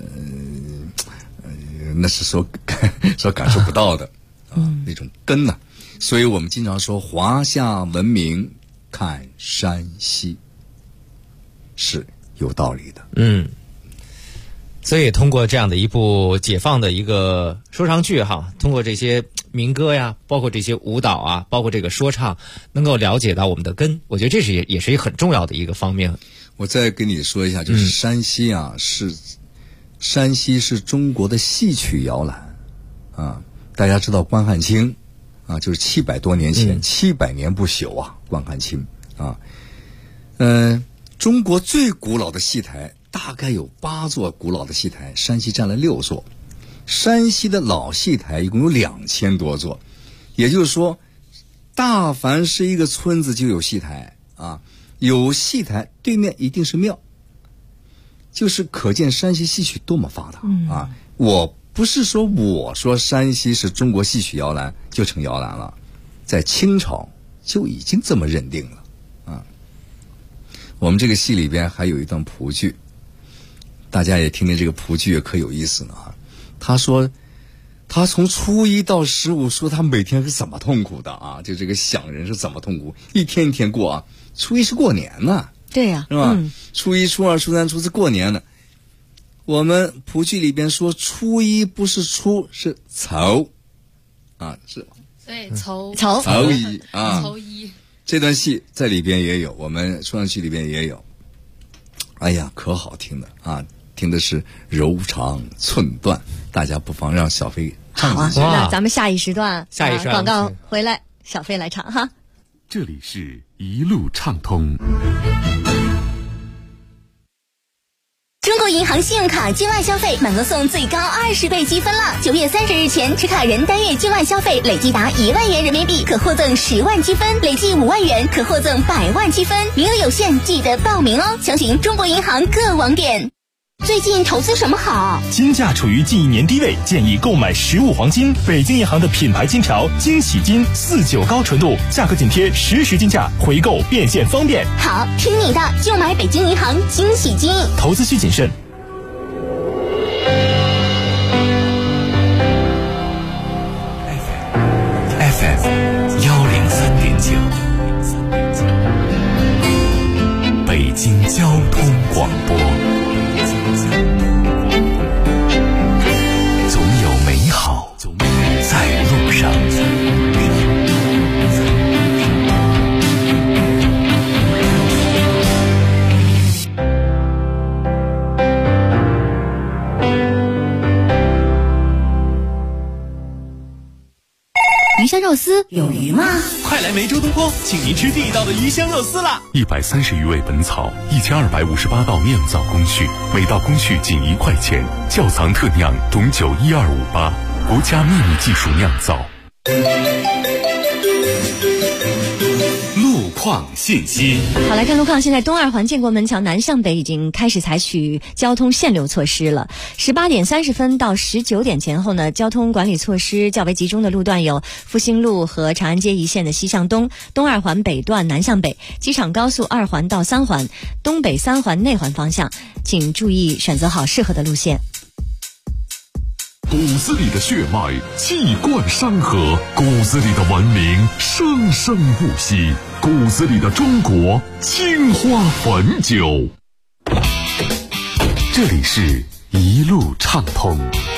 那是所感受不到的那种根呐。所以我们经常说华夏文明看山西，是有道理的。 所以通过这样的一部解放的一个说唱剧通过这些民歌呀，包括这些舞蹈啊，包括这个说唱，能够了解到我们的根，我觉得这是也是一个很重要的一个方面。 我再跟你说一下，就是山西山西是中国的戏曲摇篮啊。大家知道关汉卿啊，就是700多年前，700年不朽啊，观看清啊。中国最古老的戏台大概有8座古老的戏台，山西占了6座。山西的老戏台一共有2000多座，也就是说，大凡是一个村子就有戏台啊，有戏台对面一定是庙，就是可见山西戏曲多么发达啊！我不是说我说山西是中国戏曲摇篮就成摇篮了，在清朝就已经这么认定了啊。我们这个戏里边还有一段蒲剧，大家也听听这个蒲剧也可有意思呢啊。他说他从初1到15，说他每天是怎么痛苦的啊，就这个想人是怎么痛苦，一天一天过啊。初1是过年呢， 对呀， 是吧？初1、初2、初3、初4过年呢。我们蒲剧里边说初1不是初，是丑啊，是对，丑一啊， 丑一。 这段戏在里边也有，我们说唱剧里边也有。哎呀，可好听了啊！听的是柔肠寸断，大家不妨让小飞唱几句。 好啊，那咱们下一时段广告回来，小飞来唱哈。 这里是一路畅通。 中国银行信用卡境外消费满额送最高20倍积分了！9月30日前，持卡人单月境外消费累计达1万元人民币，可获赠10万积分；累计5万元，可获赠100万积分。名额有限，记得报名哦！详情中国银行各网点。最近投资什么好？ 金价处于近1年低位，建议购买实物黄金。北京银行的品牌金条惊喜金49高纯度，价格紧贴实时金价，回购变现方便。 好，听你的，就买北京银行惊喜金。 投资需谨慎。 FM 103.9，北京交通广播。总有美好在路上。 鱼香肉丝有鱼吗？ 快来梅州东坡，请您吃地道的鱼香肉丝啦 ！130余味本草，1258道酿造工序，每道工序仅1块钱，窖藏特酿董酒12588，国家秘密技术酿造。路况信息。 好，来看路况。现在东二环建国门桥南向北已经开始采取交通限流措施了。18点30分到19点前后呢，交通管理措施较为集中的路段有复兴路和长安街一线的西向东，东二环北段南向北，机场高速2环到3环，东北3环内环方向，请注意选择好适合的路线。 骨子里的血脉气贯山河，骨子里的文明生生不息，骨子里的中国青花汾酒。这里是一路畅通。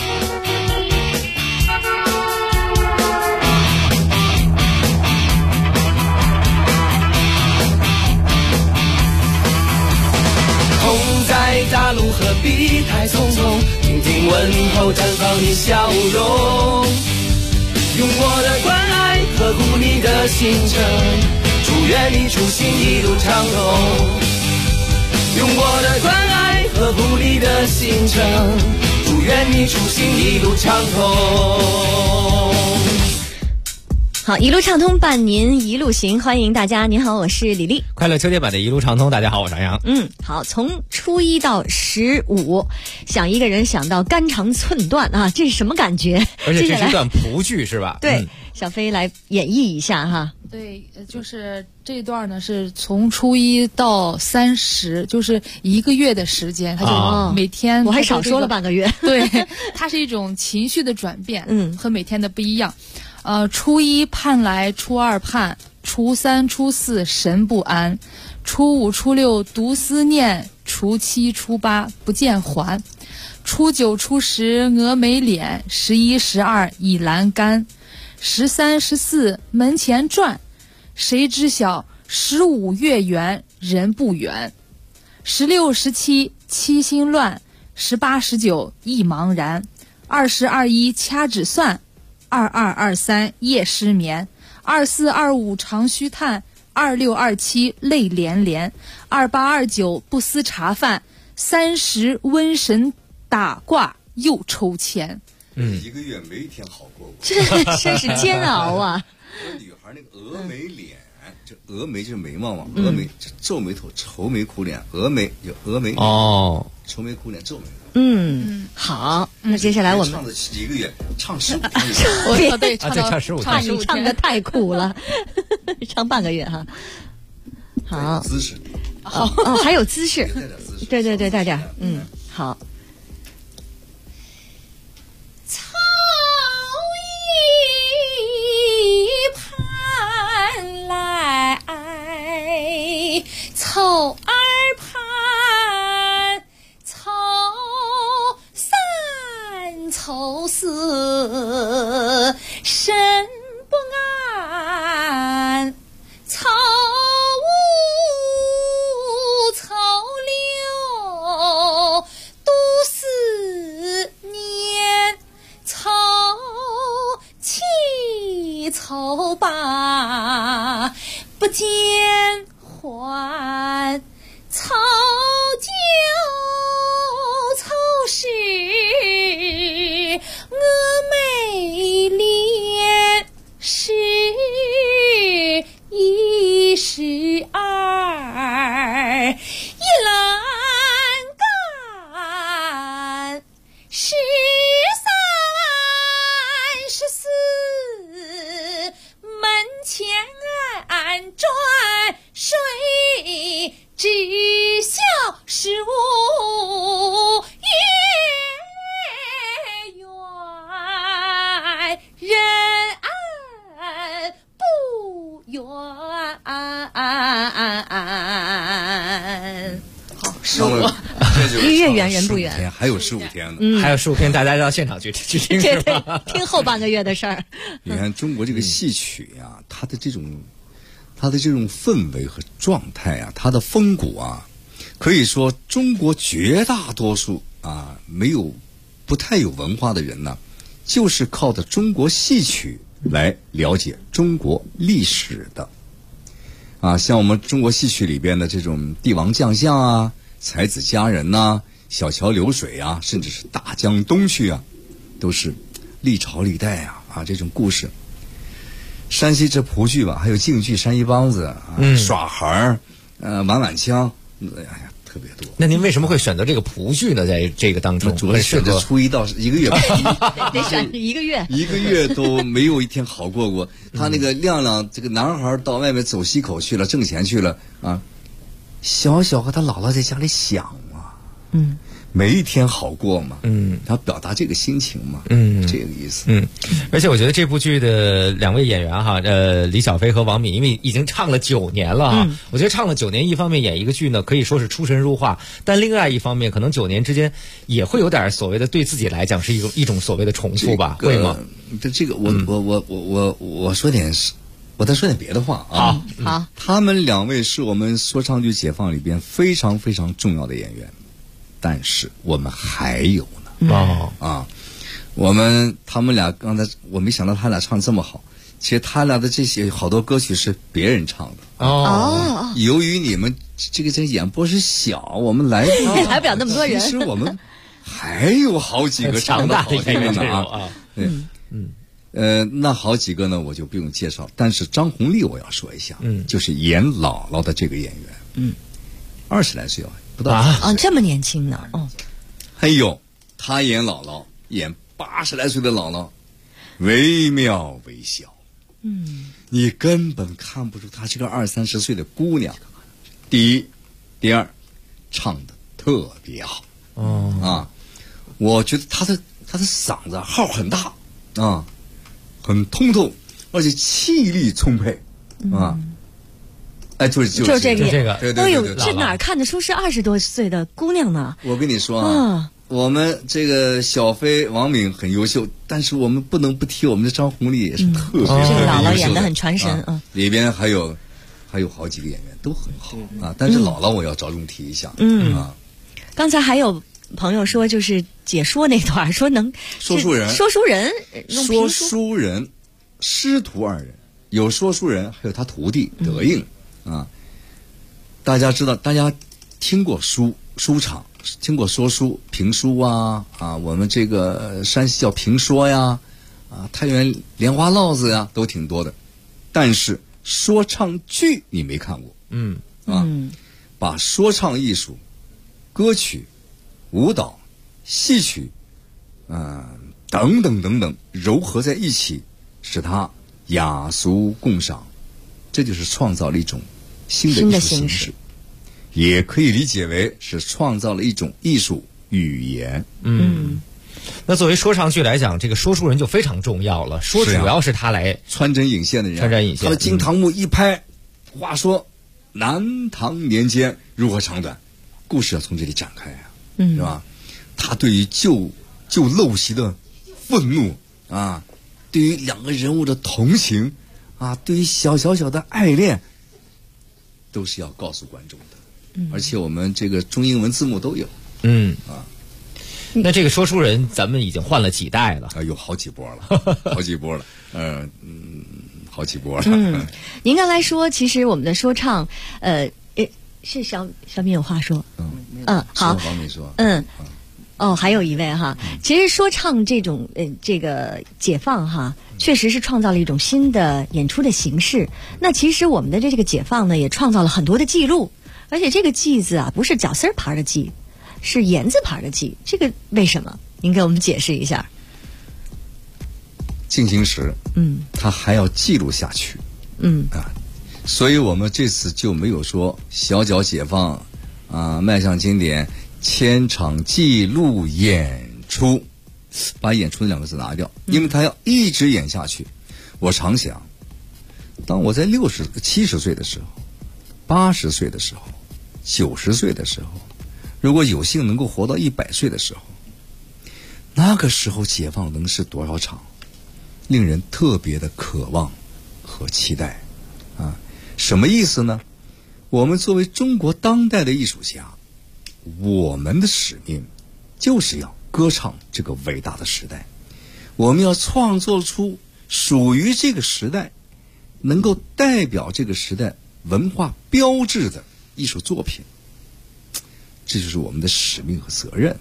痛在大路何必太匆匆，听听问候，绽放你笑容。用我的关爱呵护你的行程，祝愿你出行一路畅通。用我的关爱呵护你的行程，祝愿你出行一路畅通。 好，一路畅通伴您一路行，欢迎大家。您好，我是李丽。 快乐秋天版的一路畅通，大家好，我是杨洋。 好，从初1到15，想一个人想到肝肠寸断啊，这是什么感觉？ 而且这是一段蒲剧是吧？ 对，小飞来演绎一下哈。 对，就是这段呢是从初1到30，就是1个月的时间，他就每天、 我还少说了半个月。 对，它是一种情绪的转变，和每天的不一样。初1盼来初2盼，初3初4神不安，初5初6独思念，初7初8不见还，初9初10峨眉脸，11、12倚栏杆，13、14门前转，谁知晓15月圆人不圆，16、17七心乱，18、19意茫然，20、21掐指算 2223夜失眠，2425长吁叹，2627泪连连，2829不思茶饭，30瘟神打卦又抽签。 一个月没一天好过我， 这真是煎熬啊！ 女孩那个峨眉脸，这峨眉就是眉毛嘛，峨眉这皱眉头、愁眉苦脸，峨眉就峨眉哦， 愁眉苦脸、皱眉头。 好，那接下来我们唱的一个月，唱15天， 对， 唱15天， 你唱的太苦了，唱半个月哈。好， 姿势哦，还有姿势，对，带点，好。 草一盘来，草二盘，草三，草四，身不安，草五，草六，度思念，草七，草八，不见还，草九，草十，峨眉脸，11、12，一栏杆，13、14，门前转水知晓15月圆，人安不远。 好，15， 月圆人不圆， 还有15天呢， 还有15天，大家到现场去听是吧？ 听后半个月的事儿。 你看中国这个戏曲呀，它的这种氛围和状态啊，它的风骨啊，可以说中国绝大多数啊不太有文化的人呢，就是靠着中国戏曲来了解中国历史的。啊，像我们中国戏曲里边的这种帝王将相啊、才子佳人呐、小桥流水啊，甚至是大江东去啊，都是历朝历代啊这种故事。山西这蒲剧吧，还有京剧山一梆子啊，耍孩儿，碗腔，哎呀，特别多。 那您为什么会选择这个蒲剧呢？在这个当中， 主要是选择初一到1个月， 得选1个月 ，1个月都没有一天好过过。他那个亮亮，这个男孩到外面走西口去了，挣钱去了啊。小小和他姥姥在家里想啊，每一天好过嘛，他表达这个心情嘛，这个意思， 而且我觉得这部剧的2位演员哈，李小飞和王敏，因为已经唱了9年了哈，我觉得唱了9年，一方面演一个剧呢，可以说是出神入化，但另外一方面，可能9年之间也会有点所谓的对自己来讲是一种所谓的重复吧，会吗？ 这个我说点我再说点别的话啊。 好， 他们2位是我们说唱剧解放里边非常非常重要的演员。但是我们还有呢，他们俩刚才我没想到他俩唱这么好，其实他俩的这些好多歌曲是别人唱的由于你们这个演播室小，我们来不了那么多人， 其实我们还有好几个唱的好听的呢那好几个呢我就不用介绍，但是张红丽我要说一下，就是演姥姥的这个演员，20来岁不到这么年轻呢还有他演姥姥，演80来岁的姥姥，惟妙惟肖，你根本看不出她是个20、30岁的姑娘。第一，第二，唱的特别好我觉得她的嗓子号很大很通透，而且气力充沛就是这个， 对， 这哪看得出是20多岁的姑娘呢？ 我跟你说我们这个小飞、王敏很优秀，但是我们不能不提我们的张红丽也是特别优秀的， 这个姥姥演得很传神里边还有好几个演员都很好但是姥姥我要着重提一下刚才还有朋友说，就是解说那段说能说书人， 说书人，师徒二人，有说书人，还有他徒弟德应啊。大家知道，大家听过书场，听过说书评书啊，我们这个山西叫评说呀，太原莲花落子呀，都挺多的。但是说唱剧你没看过，把说唱艺术、歌曲、舞蹈、戏曲，等等等等糅合在一起，使它雅俗共赏，这就是创造了一种新的艺术形式，也可以理解为是创造了一种艺术语言。 那作为说唱剧来讲，这个说书人就非常重要了。主要是他来穿针引线的人，他的惊堂木一拍，话说南唐年间如何长短，故事要从这里展开是吧？他对于旧陋习的愤怒对于两个人物的同情对于小的爱恋，都是要告诉观众的。而且我们这个中英文字幕都有。 那这个说书人咱们已经换了几代了？ 有好几波了，好几波了。好几波了。 您刚才说，其实我们的说唱，是小敏有话说。好， 王敏说。 还有一位哈，其实说唱这种这个解放确实是创造了一种新的演出的形式。那其实我们的这个解放呢，也创造了很多的记录，而且这个记字不是绞丝牌的记，是言字牌的记，这个为什么？您给我们解释一下。 进行时，它还要记录下去，所以我们这次就没有说小脚解放迈向经典千场记录演出，把演出那两个字拿掉，因为它要一直演下去。我常想，当我在60、70岁的时候，80岁的时候，90岁的时候，如果有幸能够活到100岁的时候，那个时候解放能是多少场，令人特别的渴望和期待什么意思呢？我们作为中国当代的艺术家，我们的使命就是要歌唱这个伟大的时代，我们要创作出属于这个时代能够代表这个时代文化标志的艺术作品，这就是我们的使命和责任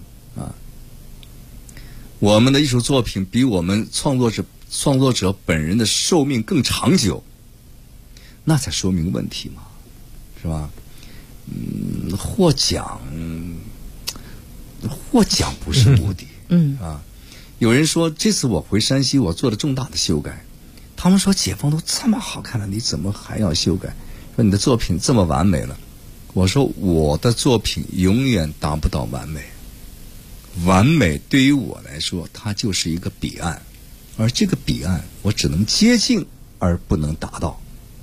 我们的艺术作品比我们创作者本人的寿命更长久，那才说明问题嘛，是吧？获奖不是目的。有人说这次我回山西，我做了重大的修改。他们说解放都这么好看了，你怎么还要修改？说你的作品这么完美了。我说我的作品永远达不到完美。完美对于我来说，它就是一个彼岸，而这个彼岸我只能接近而不能达到。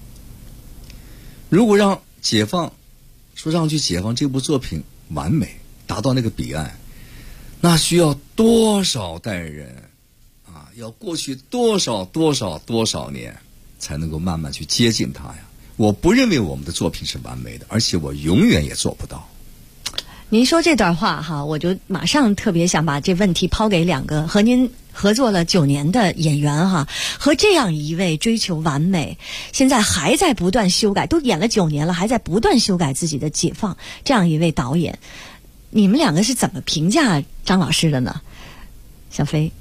如果让解放说上去解放这部作品完美达到那个彼岸，那需要多少代人要过去多少年才能够慢慢去接近它呀？我不认为我们的作品是完美的，而且我永远也做不到。 您说这段话我就马上特别想把这问题抛给两个和您合作了9年的演员和这样一位追求完美，现在还在不断修改，都演了9年了，还在不断修改自己的解放，这样一位导演，你们两个是怎么评价张老师的呢？小飞。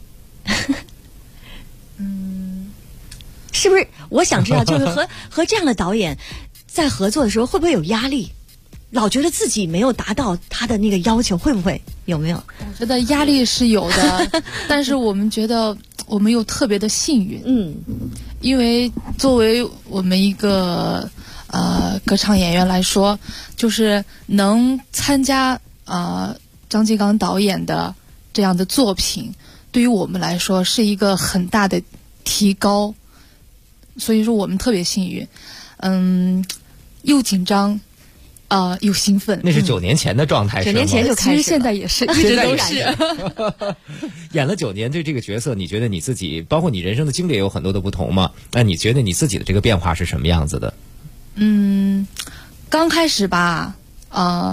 是不是我想知道，就是和这样的导演在合作的时候会不会有压力？老觉得自己没有达到他的那个要求，会不会有没有？ 我觉得压力是有的，但是我们觉得我们又特别的幸运，因为作为我们一个歌唱演员来说，就是能参加张金刚导演的这样的作品，对于我们来说是一个很大的提高，所以说我们特别幸运，又紧张。又兴奋， 那是9年前的状态。 9年前就开始， 其实现在也是，一直都是。 演了9年，对这个角色，你觉得你自己，包括你人生的经历也有很多的不同嘛？那你觉得你自己的这个变化是什么样子的？ 刚开始吧，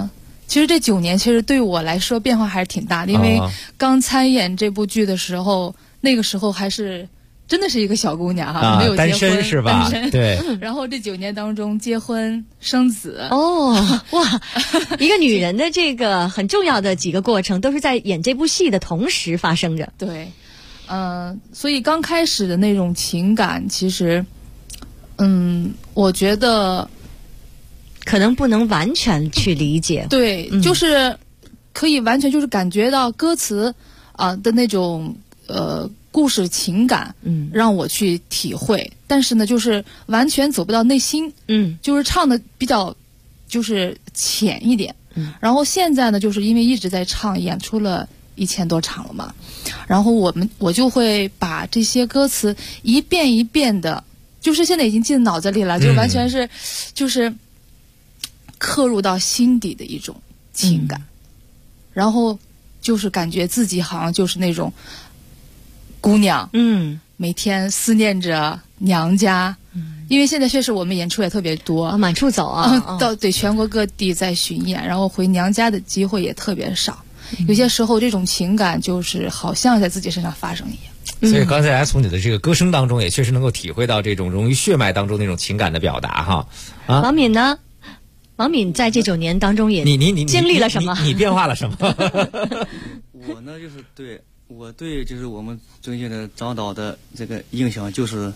其实这9年其实对我来说变化还是挺大的，因为刚参演这部剧的时候，那个时候还是真的是一个小姑娘哈，没有结婚， 单身是吧？对。 然后这9年当中结婚生子， 哇，一个女人的这个很重要的几个过程，都是在演这部戏的同时发生着。 对，所以刚开始的那种情感，其实，我觉得可能不能完全去理解。 对，就是可以完全就是感觉到歌词的那种故事情感，让我去体会。但是呢，就是完全走不到内心，就是唱的比较就是浅一点。然后现在呢，就是因为一直在唱，演出了1000多场了嘛，然后我就会把这些歌词一遍一遍的，就是现在已经进脑子里了，就完全是就是刻入到心底的一种情感，然后就是感觉自己好像就是那种姑娘，每天思念着娘家，因为现在确实我们演出也特别多， 满处走到对全国各地在巡演，然后回娘家的机会也特别少，有些时候这种情感就是好像在自己身上发生一样。 所以刚才从你的这个歌声当中，也确实能够体会到这种融于血脉当中那种情感的表达哈。 王敏呢？王敏在这9年当中也你经历了什么？ 你变化了什么？ 我呢，就是我对就是我们尊敬的张导的这个印象就是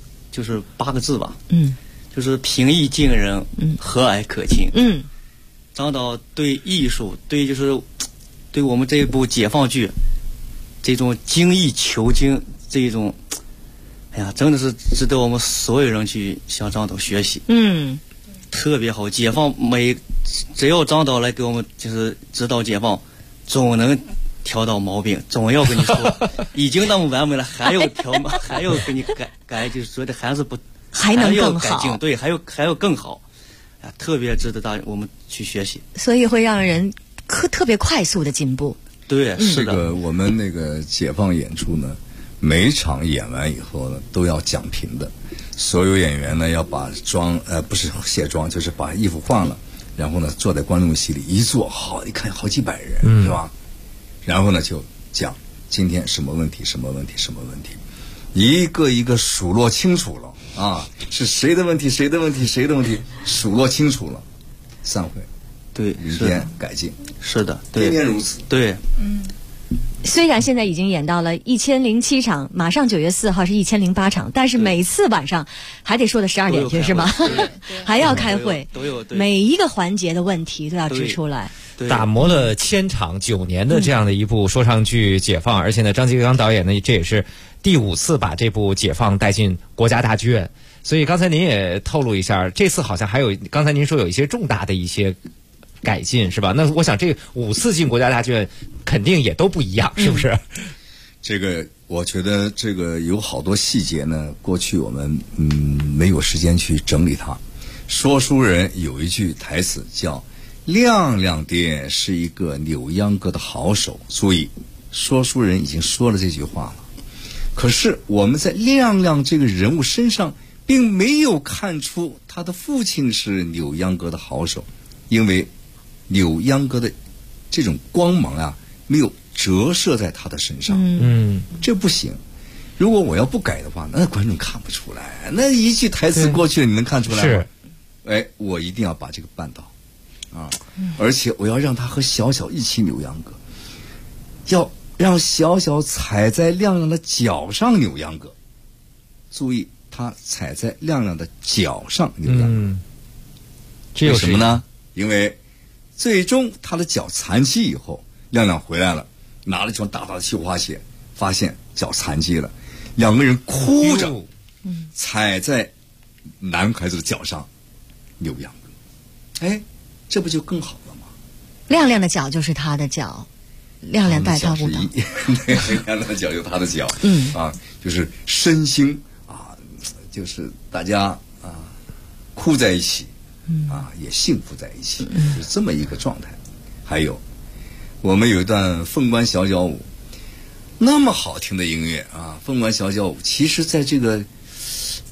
8个字吧，就是平易近人，和蔼可亲。张导对艺术，对我们这一部解放剧，这种精益求精，这一种，哎呀，真的是值得我们所有人去向张导学习。特别好，解放只要张导来给我们就是指导解放，总能挑到毛病，总要跟你说，已经那么完美了，还要调嘛，还要给你改，就是说的还是不还能更好， 还要改进，对，还要更好，啊，特别值得我们去学习， 所以会让人特别快速的进步。 对，是的。 这个我们那个解放演出呢，每场演完以后呢，都要讲评的。所有演员呢要把不是卸妆，就是把衣服换了，然后呢坐在观众席里一坐，一看好几百人，是吧？然后呢就讲今天什么问题，什么问题，什么问题，一个一个数落清楚了啊，是谁的问题，谁的问题，谁的问题，数落清楚了，散会， 对， 日天改进， 是的， 天天如此， 对， 虽然现在已经演到了1007场，马上9月4号是1008场，但是每次晚上还得说到12点去，是吗？还要开会，每一个环节的问题都要指出来。 打磨了1000场9年的这样的一部说唱剧《解放》，而且呢，张继刚导演呢，这也是第5次把这部《解放》带进国家大剧院。所以刚才您也透露一下，这次好像还有刚才您说有一些重大的一些改进，是吧？那我想这5次进国家大剧院肯定也都不一样，是不是？ 这个我觉得这个有好多细节呢，过去我们没有时间去整理它。说书人有一句台词叫亮亮爹是一个扭秧歌的好手，注意，说书人已经说了这句话了。可是我们在亮亮这个人物身上并没有看出他的父亲是扭秧歌的好手，因为扭秧歌的这种光芒啊没有折射在他的身上，这不行。如果我要不改的话，那观众看不出来，那一句台词过去了，你能看出来吗？是，哎，我一定要把这个办到啊！而且我要让他和小小一起扭秧歌，要让小小踩在亮亮的脚上扭秧歌。注意，他踩在亮亮的脚上扭秧歌，这有什么呢？因为最终他的脚残疾以后，亮亮回来了，拿了一双大大的绣花鞋，发现脚残疾了，两个人哭着踩在男孩子的脚上扭秧歌。哎，这不就更好了吗？ 亮亮的脚就是他的脚，亮亮带他舞蹈， 亮亮的脚就是他的脚，就是身心啊，就是大家啊哭在一起，也幸福在一起，是这么一个状态。还有我们有一段凤冠小脚舞，那么好听的音乐啊，凤冠小脚舞，其实在这个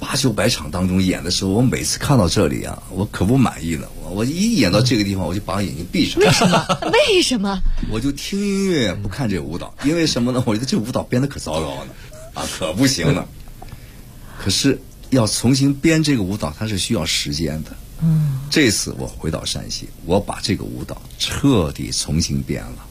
800-900场当中演的时候，我每次看到这里啊，我可不满意了。我一演到这个地方，我就把眼睛闭上。 为什么？为什么？ 我就听音乐，不看这个舞蹈，因为什么呢？我觉得这个舞蹈编得可糟糕了，啊，可不行了。可是要重新编这个舞蹈，它是需要时间的。这次我回到山西，我把这个舞蹈彻底重新编了，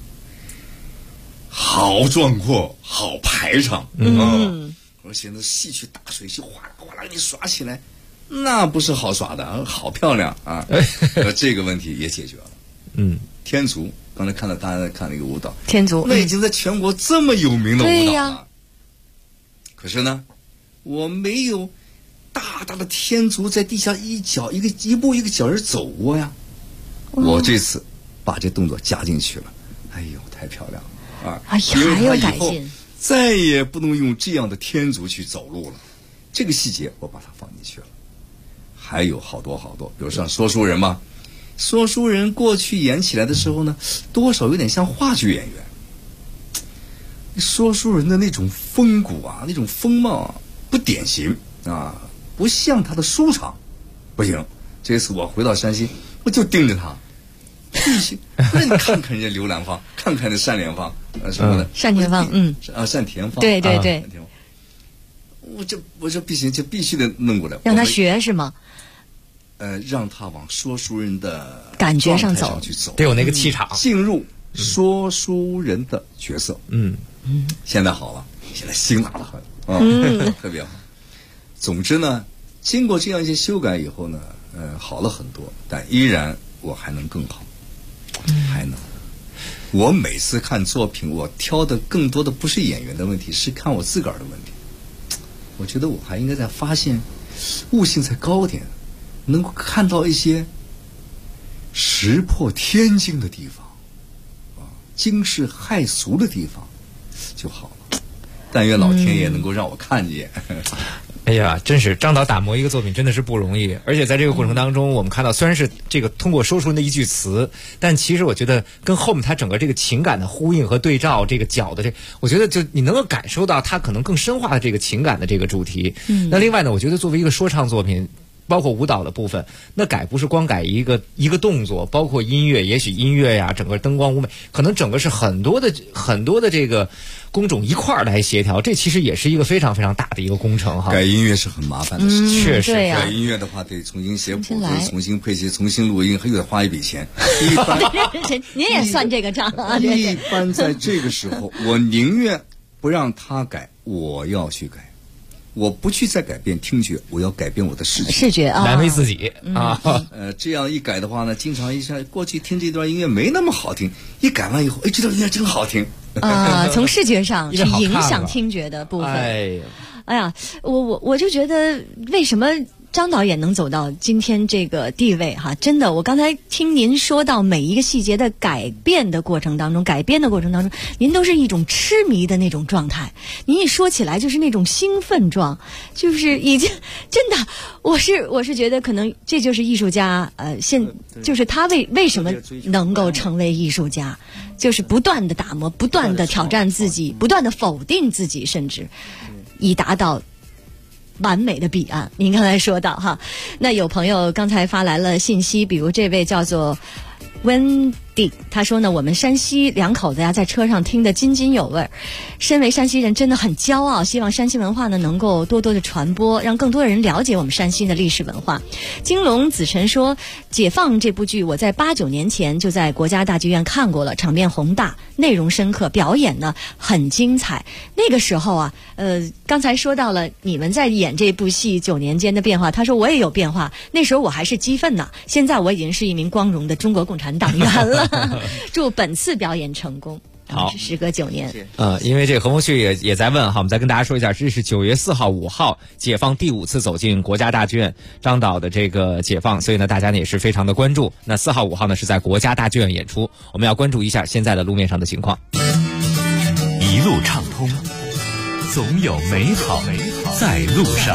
好壮阔，好排场。而且那戏曲大水就哗啦哗啦给你耍起来，那不是好耍的，好漂亮啊！这个问题也解决了。天竺，刚才看到大家在看那个舞蹈， 天竺那已经在全国这么有名的舞蹈了。可是呢，我没有大大的天竺在地下一步一个脚印走过呀。我这次把这动作加进去了，哎呦，太漂亮了啊！ 哎呀，还要改进。 再也不能用这样的天竺去走路了，这个细节我把它放进去了。还有好多好多，比如像说书人嘛，说书人过去演起来的时候呢，多少有点像话剧演员。说书人的那种风骨啊，那种风貌啊，不典型啊，不像他的书场。不行，这次我回到山西，我就盯着他。必须，那你看看人家刘兰芳，看看那单莲芳，什么的， 单田芳， 单田芳， 对对对， 我这不行，就必须得弄过来， 让他学是吗？ 让他往说书人的感觉上走， 得有那个气场， 进入说书人的角色。现在好了，现在辛辣得很，特别好。总之呢，经过这样一些修改以后呢，好了很多，但依然我还能更好。还能，我每次看作品，我挑的更多的不是演员的问题，是看我自个儿的问题。我觉得我还应该再发现悟性再高点，能够看到一些石破天惊的地方，惊世骇俗的地方就好了。但愿老天爷能够让我看见。 哎呀，真是张导打磨一个作品真的是不容易，而且在这个过程当中，我们看到虽然是这个通过说出那一句词，但其实我觉得跟后面他整个这个情感的呼应和对照，这个脚的我觉得就你能够感受到他可能更深化的这个情感的这个主题。那另外呢，我觉得作为一个说唱作品，包括舞蹈的部分，那改不是光改一个动作，包括音乐，也许音乐呀，整个灯光舞美，可能整个是很多的这个工种一块儿来协调，这其实也是一个非常非常大的一个工程哈。 改音乐是很麻烦的事情， 确实。 改音乐的话得重新写谱子，重新配器，重新录音，还又得花一笔钱。 您也算这个账啊？ 一般在这个时候，我宁愿不让他改，我要去改。我不去再改变听觉，我要改变我的视觉啊， 难为自己啊。 这样一改的话呢，经常一下过去听这段音乐没那么好听，一改完以后，这段音乐真好听啊。从视觉上去影响听觉的部分。哎呀，我就觉得为什么张导演能走到今天这个地位哈，真的，我刚才听您说到每一个细节的改编的过程当中，您都是一种痴迷的那种状态。您一说起来就是那种兴奋状，就是已经真的，我是觉得可能这就是艺术家，就是他为什么能够成为艺术家，就是不断的打磨，不断的挑战自己，不断的否定自己，甚至以达到完美的彼岸。您刚才说到哈，那有朋友刚才发来了信息，比如这位叫做温迪，他说呢，我们山西两口子呀，在车上听得津津有味。身为山西人，真的很骄傲，希望山西文化呢能够多多的传播，让更多的人了解我们山西的历史文化。金龙子晨说，解放这部剧我在8、9年前就在国家大剧院看过了，场面宏大，内容深刻，表演呢很精彩。那个时候啊，刚才说到了你们在演这部戏9年间的变化，他说我也有变化，那时候我还是鸡粪呢，现在我已经是一名光荣的中国共产党员了。祝本次表演成功。 好， 时隔9年。 因为这个何鸿旭也在问哈，我们再跟大家说一下，这是9月4号、5号，解放第5次走进国家大剧院，张导的这个解放，所以呢，大家呢也是非常的关注。那4号、5号呢是在国家大剧院演出，我们要关注一下现在的路面上的情况。 一路畅通，总有美好在路上。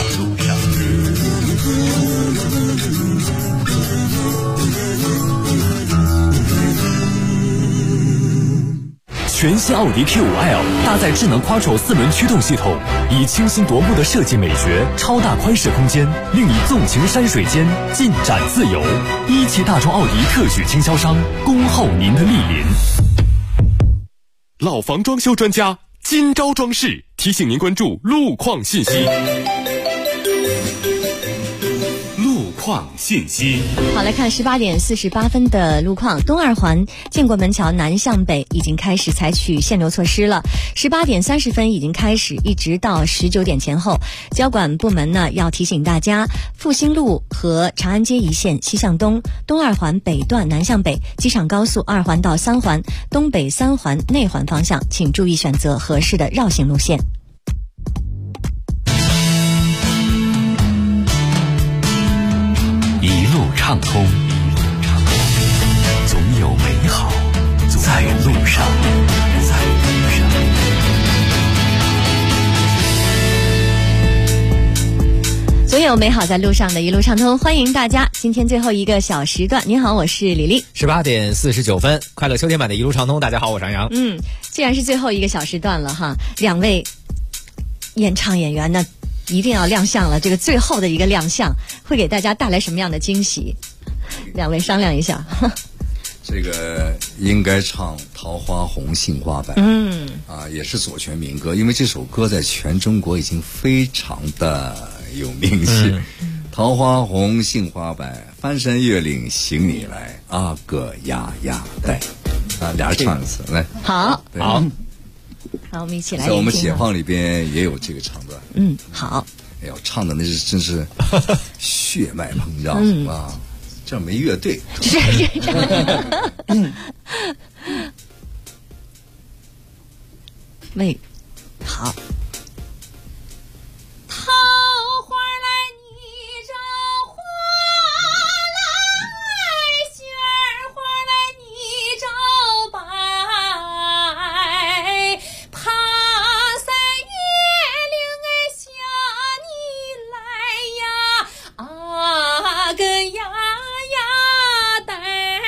全新奥迪 Q5L 搭载智能 Quattro 4轮驱动系统，以清新夺目的设计美学、超大宽适空间，令你纵情山水间，尽展自由。一汽大众奥迪特许经销商，恭候您的莅临。 老房装修专家金招装饰提醒您关注路况信息。路况信息。 好，来看18点48分的路况。东二环建国门桥南向北已经开始采取限流措施了，18点30分已经开始，一直到19点前后。交管部门呢要提醒大家，复兴路和长安街一线西向东，东二环北段南向北，机场高速2环到3环、东北3环内环方向，请注意选择合适的绕行路线。 一路畅通，总有美好在路上。 总有美好在路上的一路畅通，欢迎大家。今天最后一个小时段，您好，我是李丽。 18点49分，快乐秋天版的一路畅通，大家好，我是杨洋。 既然是最后一个小时段了哈，两位演唱演员呢一定要亮相了，这个最后的一个亮相会给大家带来什么样的惊喜？两位商量一下。 这个应该唱《桃花红杏花白》，也是左权民歌，因为这首歌在全中国已经非常的有名气。桃花红杏花白，翻山越岭行你来，阿哥呀呀带。俩人唱一次来。 好， 好， 我们一起来。 在我们解放里边也有这个唱段。 好。 哎呦，唱的那是真是血脉膨胀啊！这没乐队。 喂，好。 桃花来你找花来，杏儿花来你找白，爬山越岭下你来呀，啊个呀呀带，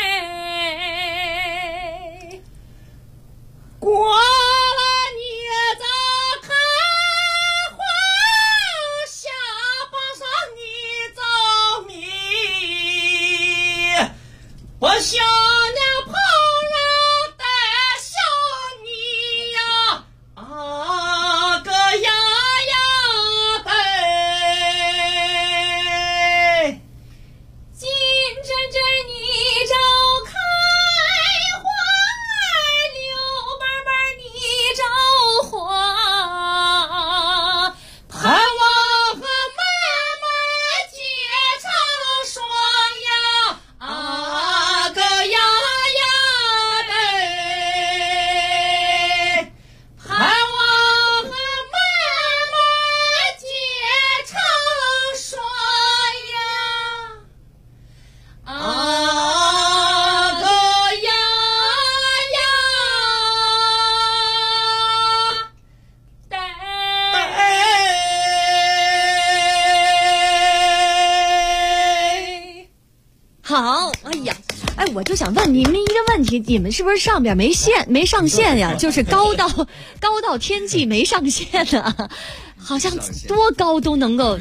过了你咋开花，下巴上你着迷，我小娘跑了带上你呀，啊个呀呀带，金针针你照开花，柳瓣瓣你照花，盼望和妈妈结成双呀，啊个呀呀嘞，盼望和妈妈结成双呀，啊个呀呀带。 好，哎呀，我就想问你们一个问题，你们是不是上边没上线呀？就是高到天际没上线啊，好像多高都能够。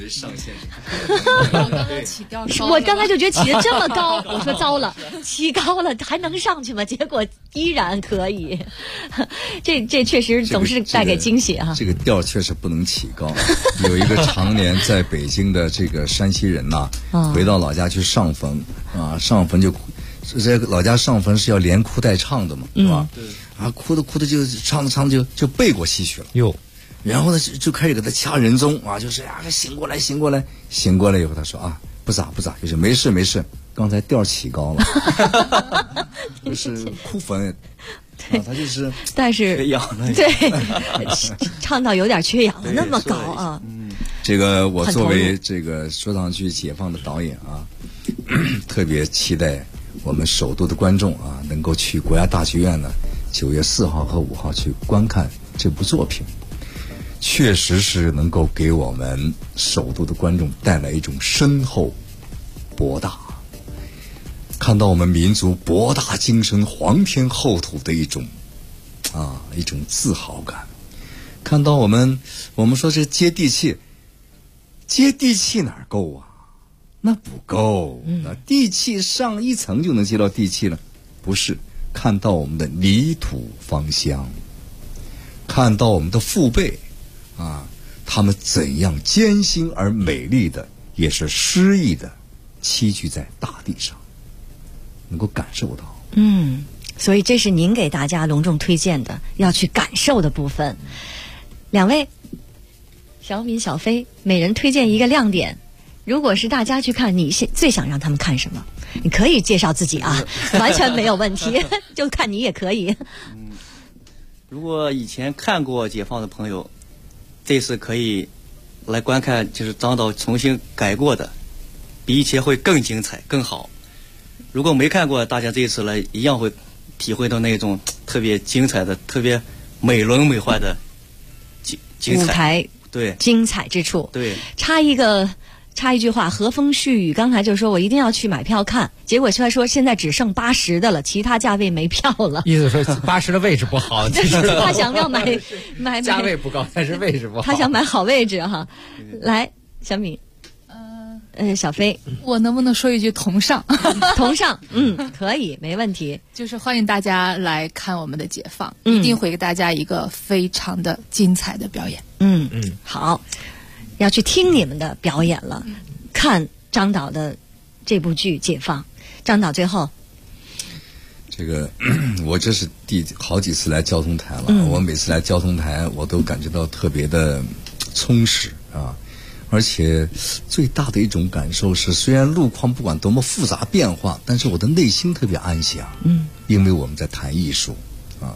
我刚才就觉得起得这么高，我说糟了，起高了还能上去吗？结果依然可以，这确实总是带给惊喜啊。 这个调确实不能起高。有一个常年在北京的这个山西人呐，回到老家去上坟啊，上坟就在老家上坟是要连哭带唱的嘛，是吧？哭的就唱着就背过气去了。 哟。 然后呢，就开始给他掐人中啊，就是醒过来以后，他说啊，不咋，就是没事，刚才调起高了，就是哭坟，他就是， 但是缺氧了， 对，唱到有点缺氧了，那么高啊。 这个我作为这个说唱剧解放的导演啊，特别期待我们首都的观众啊，能够去国家大剧院呢，9月4号和5号去观看这部作品。确实是能够给我们首都的观众带来一种深厚博大，看到我们民族博大精深、皇天厚土的一种啊，一种自豪感。看到我们说这接地气，接地气哪儿够啊？那不够。地气上一层就能接到地气了，不是？看到我们的泥土芳香，看到我们的父辈啊，他们怎样艰辛而美丽的，也是诗意的栖居在大地上，能够感受到。 所以这是您给大家隆重推荐的要去感受的部分。两位，小敏、小飞，每人推荐一个亮点。如果是大家去看，你最想让他们看什么？你可以介绍自己啊，完全没有问题，就看你也可以。 如果以前看过解放的朋友，这次可以来观看，就是张导重新改过的，比以前会更精彩、更好。如果没看过，大家这一次来一样会体会到那种特别精彩的、特别美轮美奂的精彩舞台， 对， 精彩之处。 对， 插一句话，和风细雨刚才就说我一定要去买票看，结果他说现在只剩80的了，其他价位没票了。 意思说80的位置不好， 他想要买价位不高，但是位置不好。 他想买好位置哈。来，小敏，小飞， 我能不能说一句同上？ 同上，可以，没问题。 就是欢迎大家来看我们的解放，一定会给大家一个非常的精彩的表演。 好，要去听你们的表演了，看张导的这部剧《解放》。张导最后， 这个我这是好几次来交通台了，我每次来交通台，我都感觉到特别的充实啊。而且最大的一种感受是，虽然路况不管多么复杂变化，但是我的内心特别安详。因为我们在谈艺术啊。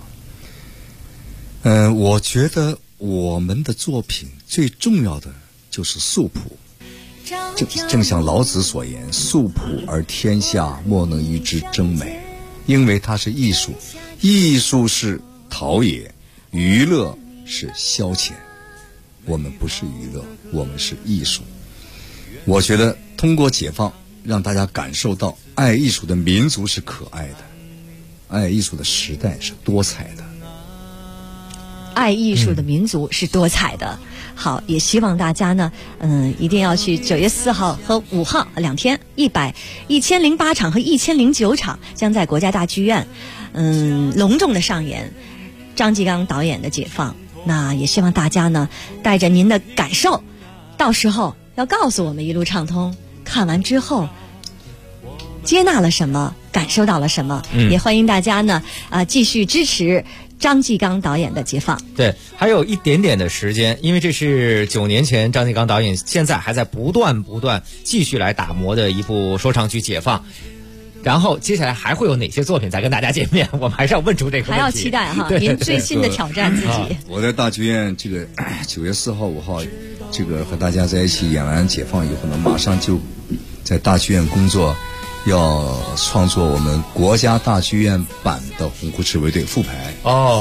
我觉得我们的作品最重要的就是素朴。正像老子所言，素朴而天下莫能与之争美。因为它是艺术，艺术是陶冶，娱乐是消遣。我们不是娱乐，我们是艺术。我觉得通过解放，让大家感受到爱艺术的民族是可爱的，爱艺术的时代是多彩的， 爱艺术的民族是多彩的。好，也希望大家呢，一定要去9月4号和5号2天，1008场和1009场将在国家大剧院，隆重的上演张继刚导演的《解放》。那也希望大家呢，带着您的感受，到时候要告诉我们一路畅通，看完之后接纳了什么，感受到了什么。也欢迎大家呢，继续支持张继刚导演的《解放》。 对，还有一点点的时间，因为这是9年前张继刚导演现在还在不断继续来打磨的一部说唱剧《解放》。然后接下来还会有哪些作品再跟大家见面？我们还是要问出这个问题， 还要期待哈，您最新的挑战自己。 我在大剧院这个9月4号、5号，这个和大家在一起演完《解放》以后呢，马上就在大剧院工作，要创作我们国家大剧院版的《红裤赤卫队》复排。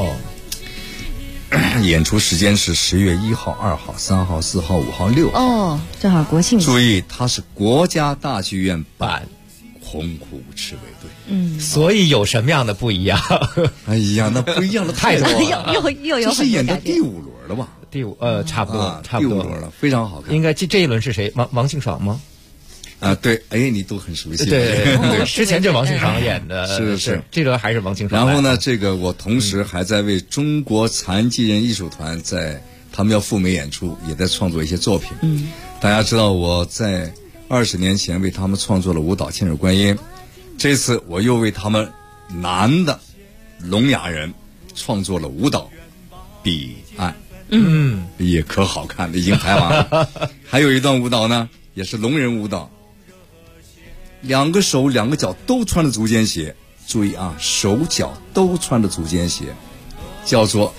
演出时间是10月1号、2号、3号、4号、5号、6号。 正好国庆。 注意，它是国家大剧院版红裤赤卫队。 所以有什么样的不一样？ 哎呀，那不一样的太多了。 又有这是演到第5轮了吧？ 差不多， 第5轮了，非常好看。 应该这一轮是谁？王庆爽吗？ 对，你都很熟悉。 对，之前就王庆爽演的， 是这轮还是王庆爽。 然后呢，这个我同时还在为中国残疾人艺术团他们要赴美演出，也在创作一些作品。大家知道我在20年前为他们创作了舞蹈《千手观音》，这次我又为他们男的聋哑人创作了舞蹈《彼岸》。也可好看的，已经排完了。还有一段舞蹈呢，也是聋人舞蹈，2个手2个脚都穿着足尖鞋，注意啊，手脚都穿着足尖鞋，叫做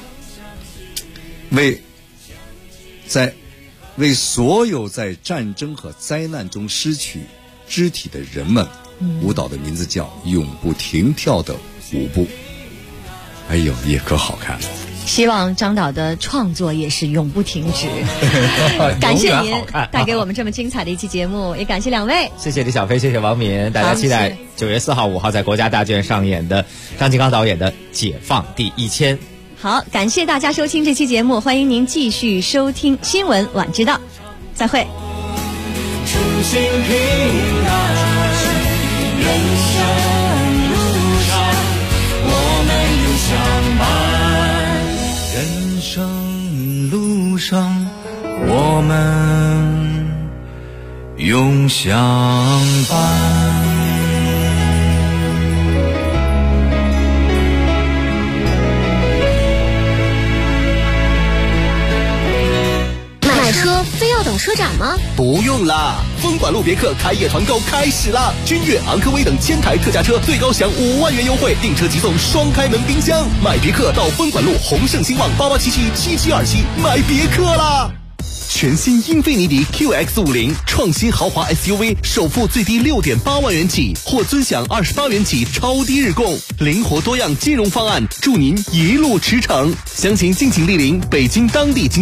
为所有在战争和灾难中失去肢体的人们，舞蹈的名字叫永不停跳的舞步。也可好看了。 希望张导的创作也是永不停止。感谢您带给我们这么精彩的一期节目，也感谢2位。 谢谢李小飞，谢谢王敏。大家期待9月4号、5号在国家大剧院上演的张继刚导演的《解放》第1000。 好，感谢大家收听这期节目，欢迎您继续收听新闻晚知道，再会。 初心平安，人生路上我们永相伴。人生路上我们永相伴。 车非要等车展吗？ 不用啦，丰管路别克开业团购开始啦！君越、昂科威等1000台特价车，最高享5万元优惠，订车即送双开门冰箱。买别克到丰管路宏盛兴旺88777727买别克啦！全新英菲尼迪 QX50 创新豪华 SUV， 首付最低6.8万元起，或尊享28元起超低日供，灵活多样金融方案，助您一路驰骋。详情敬请莅临北京当地经